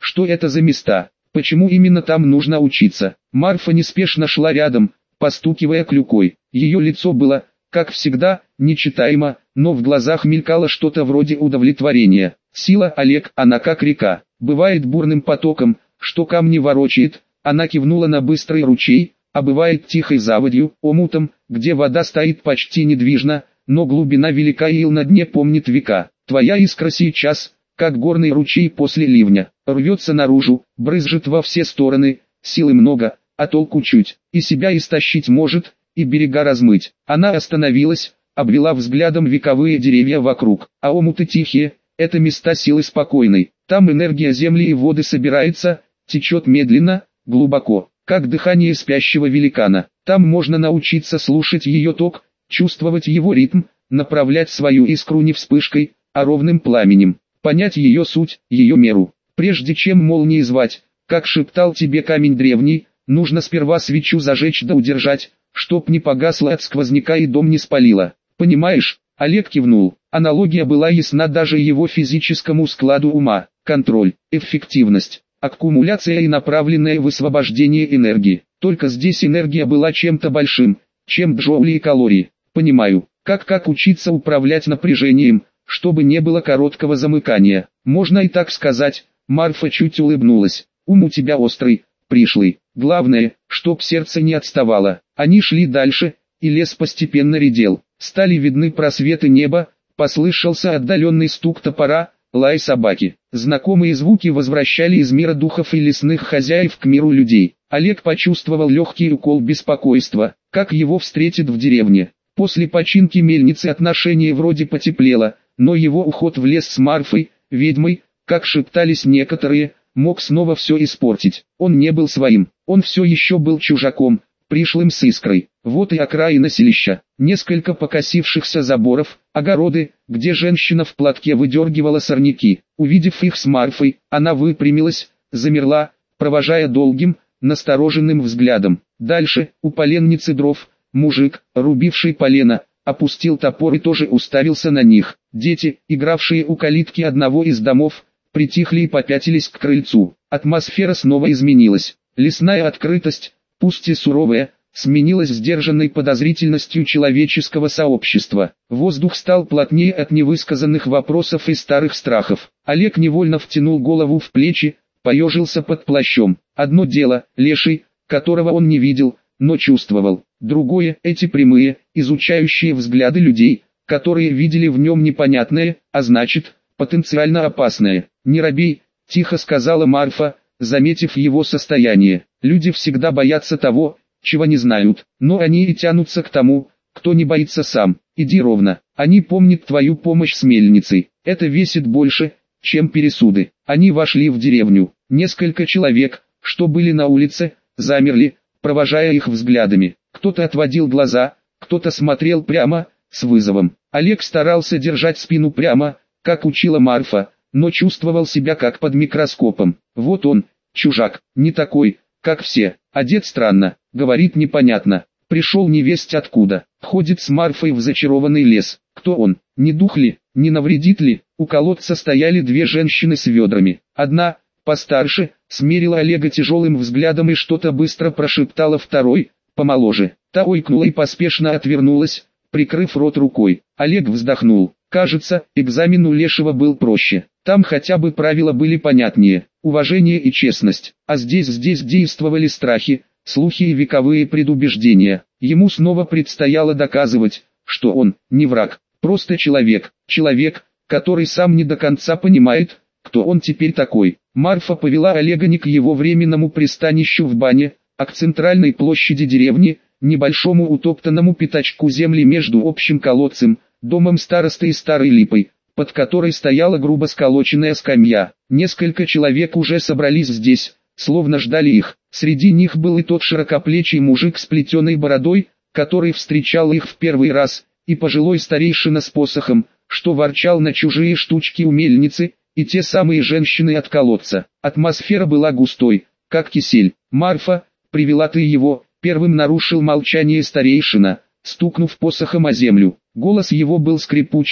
Что это за места? Почему именно там нужно учиться? Марфа неспешно шла рядом, постукивая клюкой. Ее лицо было, как всегда, нечитаемо, но в глазах мелькало что-то вроде удовлетворения. Сила Олег, она как река, бывает бурным потоком, что камни ворочает. Она кивнула на быстрый ручей, а бывает тихой заводью, омутом, где вода стоит почти недвижно, но глубина велика и ил на дне помнит века. Твоя искра сейчас, как горный ручей после ливня, рвется наружу, брызжет во все стороны, силы много, а толку чуть, и себя истощить может, и берега размыть. Она остановилась, обвела взглядом вековые деревья вокруг, а омуты тихие, это места силы спокойной. Там энергия земли и воды собирается, течет медленно, глубоко, как дыхание спящего великана. Там можно научиться слушать ее ток, чувствовать его ритм, направлять свою искру не вспышкой, а ровным пламенем, понять ее суть, ее меру. Прежде чем молнии звать, как шептал тебе камень древний, нужно сперва свечу зажечь да удержать, чтоб не погасла от сквозняка и дом не спалила. Понимаешь? Олег кивнул. Аналогия была ясна даже его физическому складу ума. Контроль, эффективность, аккумуляция и направленное высвобождение энергии. Только здесь энергия была чем-то большим, чем джоули и калории. Понимаю, как учиться управлять напряжением, чтобы не было короткого замыкания. Можно и так сказать. Марфа чуть улыбнулась. Ум у тебя острый, пришлый. Главное, чтоб сердце не отставало. Они шли дальше, и лес постепенно редел. Стали видны просветы неба, послышался отдаленный стук топора, лай собаки. Знакомые звуки возвращали из мира духов и лесных хозяев к миру людей. Олег почувствовал легкий укол беспокойства, как его встретят в деревне. После починки мельницы отношение вроде потеплело, но его уход в лес с Марфой, ведьмой, как шептались некоторые, мог снова все испортить. Он не был своим, он все еще был чужаком, пришлым с искрой. Вот и окраина селища, несколько покосившихся заборов, огороды, где женщина в платке выдергивала сорняки. Увидев их с Марфой, она выпрямилась, замерла, провожая долгим, настороженным взглядом. Дальше, у поленницы дров, мужик, рубивший полено, опустил топор и тоже уставился на них. Дети, игравшие у калитки одного из домов, притихли и попятились к крыльцу. Атмосфера снова изменилась. Лесная открытость, пусть и суровая, сменилась сдержанной подозрительностью человеческого сообщества. Воздух стал плотнее от невысказанных вопросов и старых страхов. Олег невольно втянул голову в плечи, поежился под плащом. Одно дело, леший, которого он не видел, но чувствовал. Другое, эти прямые, изучающие взгляды людей, которые видели в нем непонятное, а значит, потенциально опасное. «Не робей», — тихо сказала Марфа, заметив его состояние. «Люди всегда боятся того, чего не знают, но они и тянутся к тому, кто не боится сам. Иди ровно, они помнят твою помощь с мельницей, это весит больше, чем пересуды». Они вошли в деревню. Несколько человек, что были на улице, замерли, провожая их взглядами. Кто-то отводил глаза, кто-то смотрел прямо, с вызовом. Олег старался держать спину прямо, как учила Марфа, но чувствовал себя как под микроскопом. Вот он, чужак, не такой, как все, одет странно, говорит непонятно, пришел невесть откуда, ходит с Марфой в зачарованный лес. Кто он, не дух ли, не навредит ли? У колодца стояли две женщины с ведрами. Одна, постарше, смерила Олега тяжелым взглядом и что-то быстро прошептала второй, помоложе. Та ойкнула и поспешно отвернулась, прикрыв рот рукой. Олег вздохнул. Кажется, экзамен у Лешего был проще. Там хотя бы правила были понятнее, уважение и честность. А здесь действовали страхи, слухи и вековые предубеждения. Ему снова предстояло доказывать, что он не враг, просто человек. Человек, который сам не до конца понимает, кто он теперь такой. Марфа повела Олега не к его временному пристанищу в бане, а к центральной площади деревни, небольшому утоптанному пятачку земли между общим колодцем, домом старосты и старой липой, под которой стояла грубо сколоченная скамья. Несколько человек уже собрались здесь, словно ждали их. Среди них был и тот широкоплечий мужик с плетеной бородой, который встречал их в первый раз, и пожилой старейшина с посохом, что ворчал на чужие штучки у мельницы, и те самые женщины от колодца. Атмосфера была густой, как кисель. «Марфа, привела ты его», — первым нарушил молчание старейшина, стукнув посохом о землю. Голос его был скрипучим,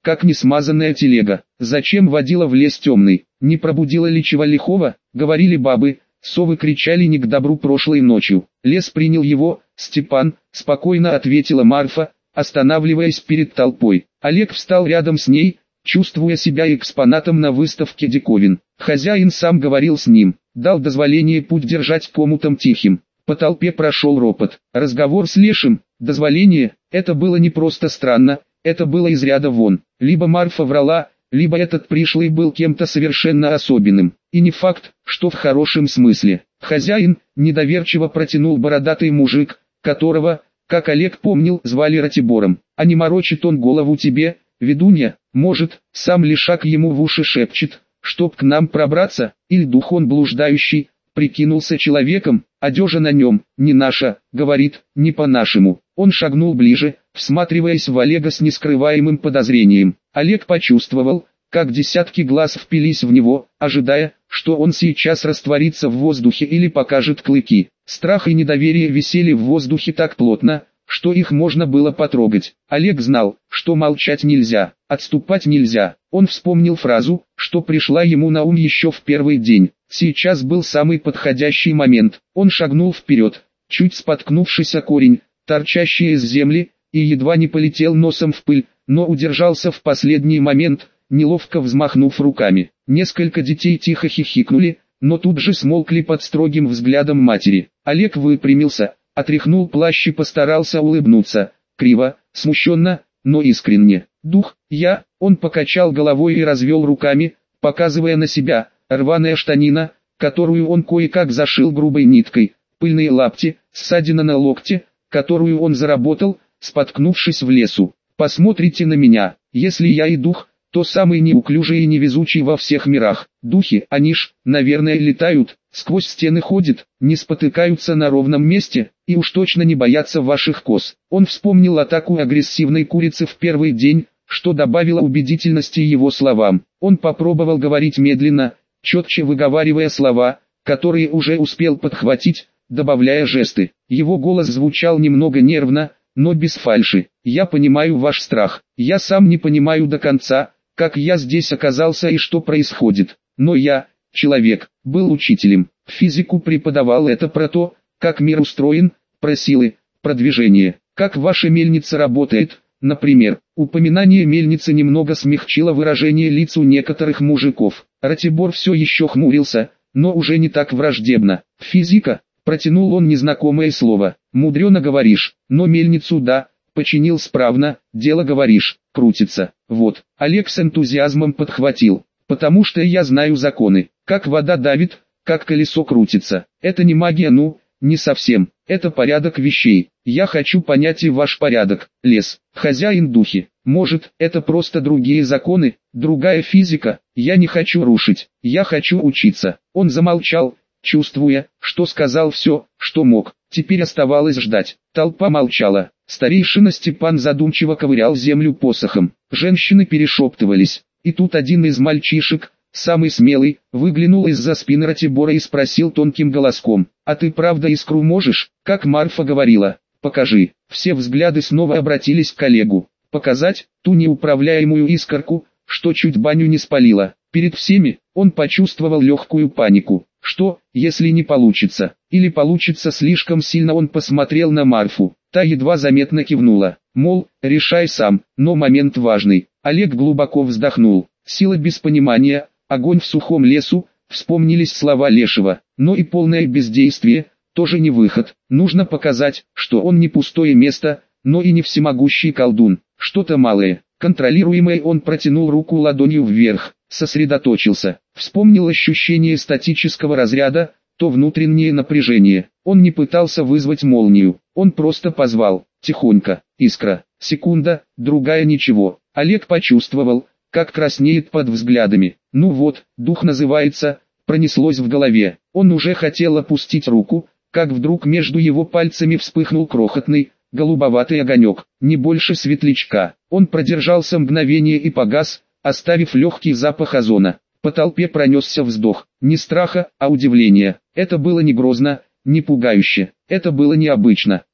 как несмазанная телега. Зачем водила в лес темный? Не пробудила ли чего лихого? Говорили бабы, совы кричали не к добру прошлой ночью. Лес принял его, Степан, спокойно ответила Марфа, останавливаясь перед толпой. Олег встал рядом с ней, чувствуя себя экспонатом на выставке диковин. Хозяин сам говорил с ним, дал дозволение путь держать комутом тихим. По толпе прошел ропот. Разговор с Лешим, дозволение, это было не просто странно, это было из ряда вон. Либо Марфа врала, либо этот пришлый был кем-то совершенно особенным. И не факт, что в хорошем смысле. Хозяин, недоверчиво протянул бородатый мужик, которого, как Олег помнил, звали Ратибором. А не морочит он голову тебе, ведунья? Может, сам Лешак ему в уши шепчет, чтоб к нам пробраться, или дух он блуждающий, прикинулся человеком, одежа на нем, не наша, говорит, не по-нашему. Он шагнул ближе, всматриваясь в Олега с нескрываемым подозрением. Олег почувствовал, как десятки глаз впились в него, ожидая, что он сейчас растворится в воздухе или покажет клыки. Страх и недоверие висели в воздухе так плотно, что их можно было потрогать. Олег знал, что молчать нельзя, отступать нельзя. Он вспомнил фразу, что пришла ему на ум еще в первый день. Сейчас был самый подходящий момент. Он шагнул вперед, чуть споткнувшись о корень, торчащий из земли, и едва не полетел носом в пыль, но удержался в последний момент, неловко взмахнув руками. Несколько детей тихо хихикнули, но тут же смолкли под строгим взглядом матери. Олег выпрямился, отряхнул плащ и постарался улыбнуться, криво, смущенно, но искренне. «Дух, я...» Он покачал головой и развел руками, показывая на себя, рваная штанина, которую он кое-как зашил грубой ниткой, пыльные лапти, ссадина на локте, которую он заработал, споткнувшись в лесу. «Посмотрите на меня, если я и дух, то самый неуклюжий и невезучий во всех мирах. Духи, они ж, наверное, летают, сквозь стены ходят, не спотыкаются на ровном месте, и уж точно не боятся ваших кос». Он вспомнил атаку агрессивной курицы в первый день, что добавило убедительности его словам. Он попробовал говорить медленно, четче выговаривая слова, которые уже успел подхватить, добавляя жесты. Его голос звучал немного нервно, но без фальши. «Я понимаю ваш страх. Я сам не понимаю до конца, как я здесь оказался и что происходит. Но я, человек, был учителем. Физику преподавал, это про то, как мир устроен, про силы, про движение. Как ваша мельница работает, например». Упоминание мельницы немного смягчило выражение лиц у некоторых мужиков. Ратибор все еще хмурился, но уже не так враждебно. «Физика», протянул он незнакомое слово. «Мудрено говоришь, но мельницу да, починил справно, дело говоришь, крутится». Вот, Олег с энтузиазмом подхватил. «Потому что я знаю законы, как вода давит, как колесо крутится. Это не магия, ну, не совсем, это порядок вещей. Я хочу понять и ваш порядок, лес, хозяин духи. Может, это просто другие законы, другая физика, я не хочу рушить, я хочу учиться». Он замолчал, чувствуя, что сказал все, что мог. Теперь оставалось ждать. Толпа молчала. Старейшина Степан задумчиво ковырял землю посохом. Женщины перешептывались. И тут один из мальчишек, самый смелый, выглянул из-за спины Ратибора и спросил тонким голоском: «А ты правда искру можешь, как Марфа говорила? Покажи». Все взгляды снова обратились к Олегу. Показать ту неуправляемую искорку, что чуть баню не спалила. Перед всеми он почувствовал легкую панику. Что, если не получится? Или получится слишком сильно? Он посмотрел на Марфу. Та едва заметно кивнула. Мол, решай сам, но момент важный. Олег глубоко вздохнул. Сила без понимания, огонь в сухом лесу, вспомнились слова Лешего. Но и полное бездействие, тоже не выход. Нужно показать, что он не пустое место, но и не всемогущий колдун. Что-то малое, контролируемое. Он протянул руку ладонью вверх, сосредоточился. Вспомнил ощущение статического разряда, то внутреннее напряжение. Он не пытался вызвать молнию, он просто позвал, тихонько, искра. Секунда, другая, ничего. Олег почувствовал, как краснеет под взглядами. Ну вот, дух называется, пронеслось в голове. Он уже хотел опустить руку, как вдруг между его пальцами вспыхнул крохотный, голубоватый огонек, не больше светлячка. Он продержался мгновение и погас, оставив легкий запах озона. По толпе пронесся вздох, не страха, а удивления. Это было не грозно, не пугающе, это было необычно.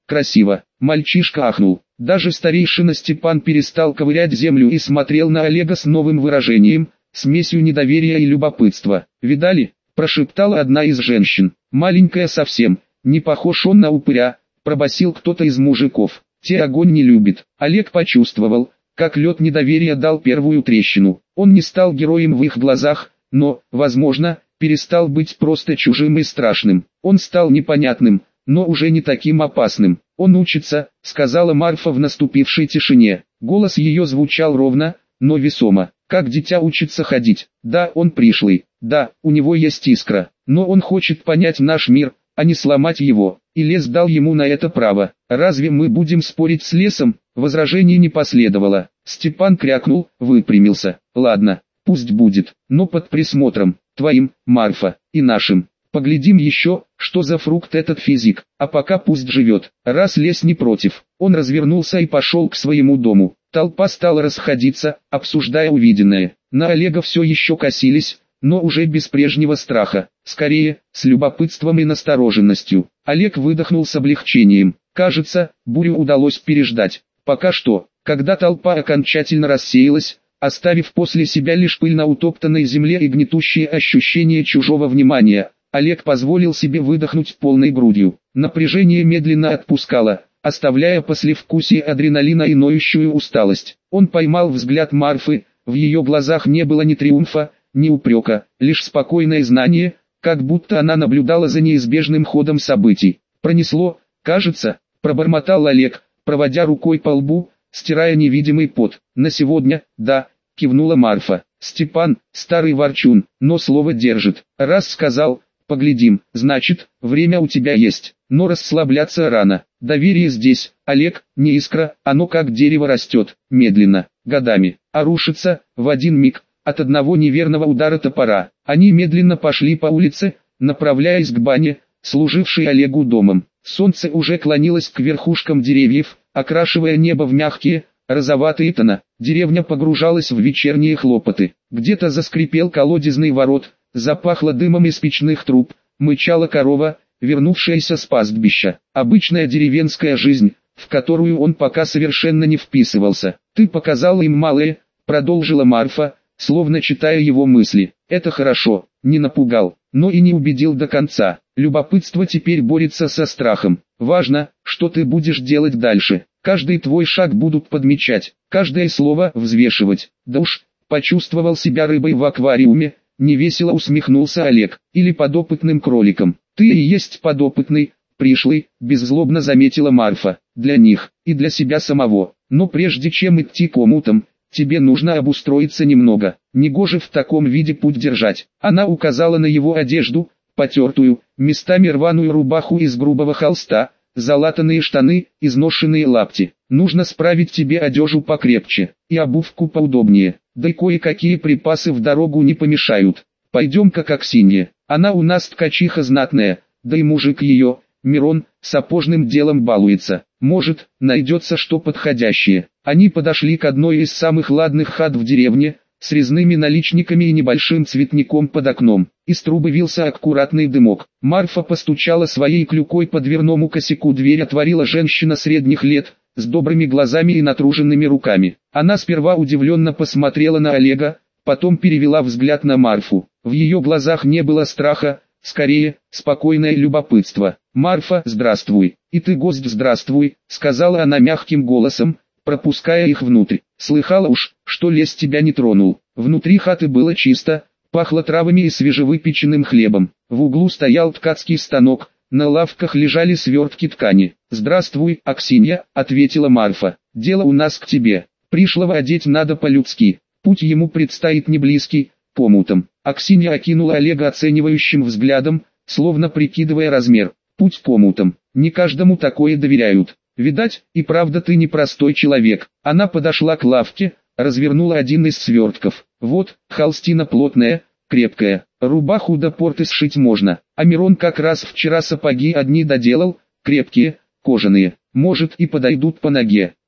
красиво. Мальчишка ахнул. Даже старейшина Степан перестал ковырять землю и смотрел на Олега с новым выражением, смесью недоверия и любопытства. «Видали?» – прошептала одна из женщин. «Маленькая совсем, не похож он на упыря», – пробасил кто-то из мужиков. «Те огонь не любит». Олег почувствовал, как лед недоверия дал первую трещину. Он не стал героем в их глазах, но, возможно, перестал быть просто чужим и страшным. Он стал непонятным, но уже не таким опасным. «Он учится», — сказала Марфа в наступившей тишине. Голос ее звучал ровно, но весомо. «Как дитя учится ходить. Да, он пришлый. Да, у него есть искра. Но он хочет понять наш мир, а не сломать его. И лес дал ему на это право. Разве мы будем спорить с лесом?» Возражений не последовало. Степан крякнул, выпрямился. «Ладно, пусть будет, но под присмотром. Твоим, Марфа, и нашим. Поглядим еще, что за фрукт этот физик, а пока пусть живет, раз лес не против». Он развернулся и пошел к своему дому. Толпа стала расходиться, обсуждая увиденное. На Олега все еще косились, но уже без прежнего страха, скорее, с любопытством и настороженностью. Олег выдохнул с облегчением. Кажется, бурю удалось переждать. Пока что, когда толпа окончательно рассеялась, оставив после себя лишь пыль на утоптанной земле и гнетущее ощущение чужого внимания, Олег позволил себе выдохнуть полной грудью. Напряжение медленно отпускало, оставляя послевкусие адреналина и ноющую усталость. Он поймал взгляд Марфы, в ее глазах не было ни триумфа, ни упрека, лишь спокойное знание, как будто она наблюдала за неизбежным ходом событий. «Пронесло, кажется», — пробормотал Олег, проводя рукой по лбу, стирая невидимый пот. «На сегодня, да», — кивнула Марфа. «Степан, старый ворчун, но слово держит. Раз сказал, поглядим, значит, время у тебя есть, но расслабляться рано. Доверие здесь, Олег, не искра, оно как дерево растет, медленно, годами, а рушится, в один миг, от одного неверного удара топора». Они медленно пошли по улице, направляясь к бане, служившей Олегу домом. Солнце уже клонилось к верхушкам деревьев, окрашивая небо в мягкие, розоватые тона. Деревня погружалась в вечерние хлопоты. Где-то заскрипел колодезный ворот, запахло дымом из печных труб, мычала корова, вернувшаяся с пастбища. Обычная деревенская жизнь, в которую он пока совершенно не вписывался. «Ты показала им малое», — продолжила Марфа, словно читая его мысли. «Это хорошо, не напугал, но и не убедил до конца. Любопытство теперь борется со страхом. Важно, что ты будешь делать дальше. Каждый твой шаг будут подмечать, каждое слово взвешивать. Да уж, почувствовал себя рыбой в аквариуме», — невесело усмехнулся Олег. «Или подопытным кроликом». «Ты и есть подопытный, пришлый», — беззлобно заметила Марфа. «Для них, и для себя самого. Но прежде чем идти к омутам, тебе нужно обустроиться немного. Негоже в таком виде путь держать». Она указала на его одежду, потертую, местами рваную рубаху из грубого холста, залатанные штаны, изношенные лапти. «Нужно справить тебе одежу покрепче, и обувку поудобнее, да и кое-какие припасы в дорогу не помешают. Пойдем-ка к Аксинье, она у нас ткачиха знатная, да и мужик ее, Мирон, сапожным делом балуется. Может, найдется что подходящее». Они подошли к одной из самых ладных хат в деревне, с резными наличниками и небольшим цветником под окном. Из трубы вился аккуратный дымок. Марфа постучала своей клюкой по дверному косяку. Дверь отворила женщина средних лет, с добрыми глазами и натруженными руками. Она сперва удивленно посмотрела на Олега, потом перевела взгляд на Марфу. В ее глазах не было страха, скорее, спокойное любопытство. «Марфа, здравствуй, и ты, гость, здравствуй», — сказала она мягким голосом, пропуская их внутрь. «Слыхала уж, что лес тебя не тронул». Внутри хаты было чисто, пахло травами и свежевыпеченным хлебом. В углу стоял ткацкий станок, на лавках лежали свертки ткани. «Здравствуй, Аксинья», — ответила Марфа. «Дело у нас к тебе. Пришлого одеть надо по-людски. Путь ему предстоит не близкий, к омутам». Аксинья окинула Олега оценивающим взглядом, словно прикидывая размер. «Путь к омутам. Не каждому такое доверяют. Видать, и правда ты непростой человек». Она подошла к лавке, развернула один из свертков. «Вот, холстина плотная, крепкая, рубаху до порты сшить можно, а Мирон как раз вчера сапоги одни доделал, крепкие, кожаные, может и подойдут по ноге».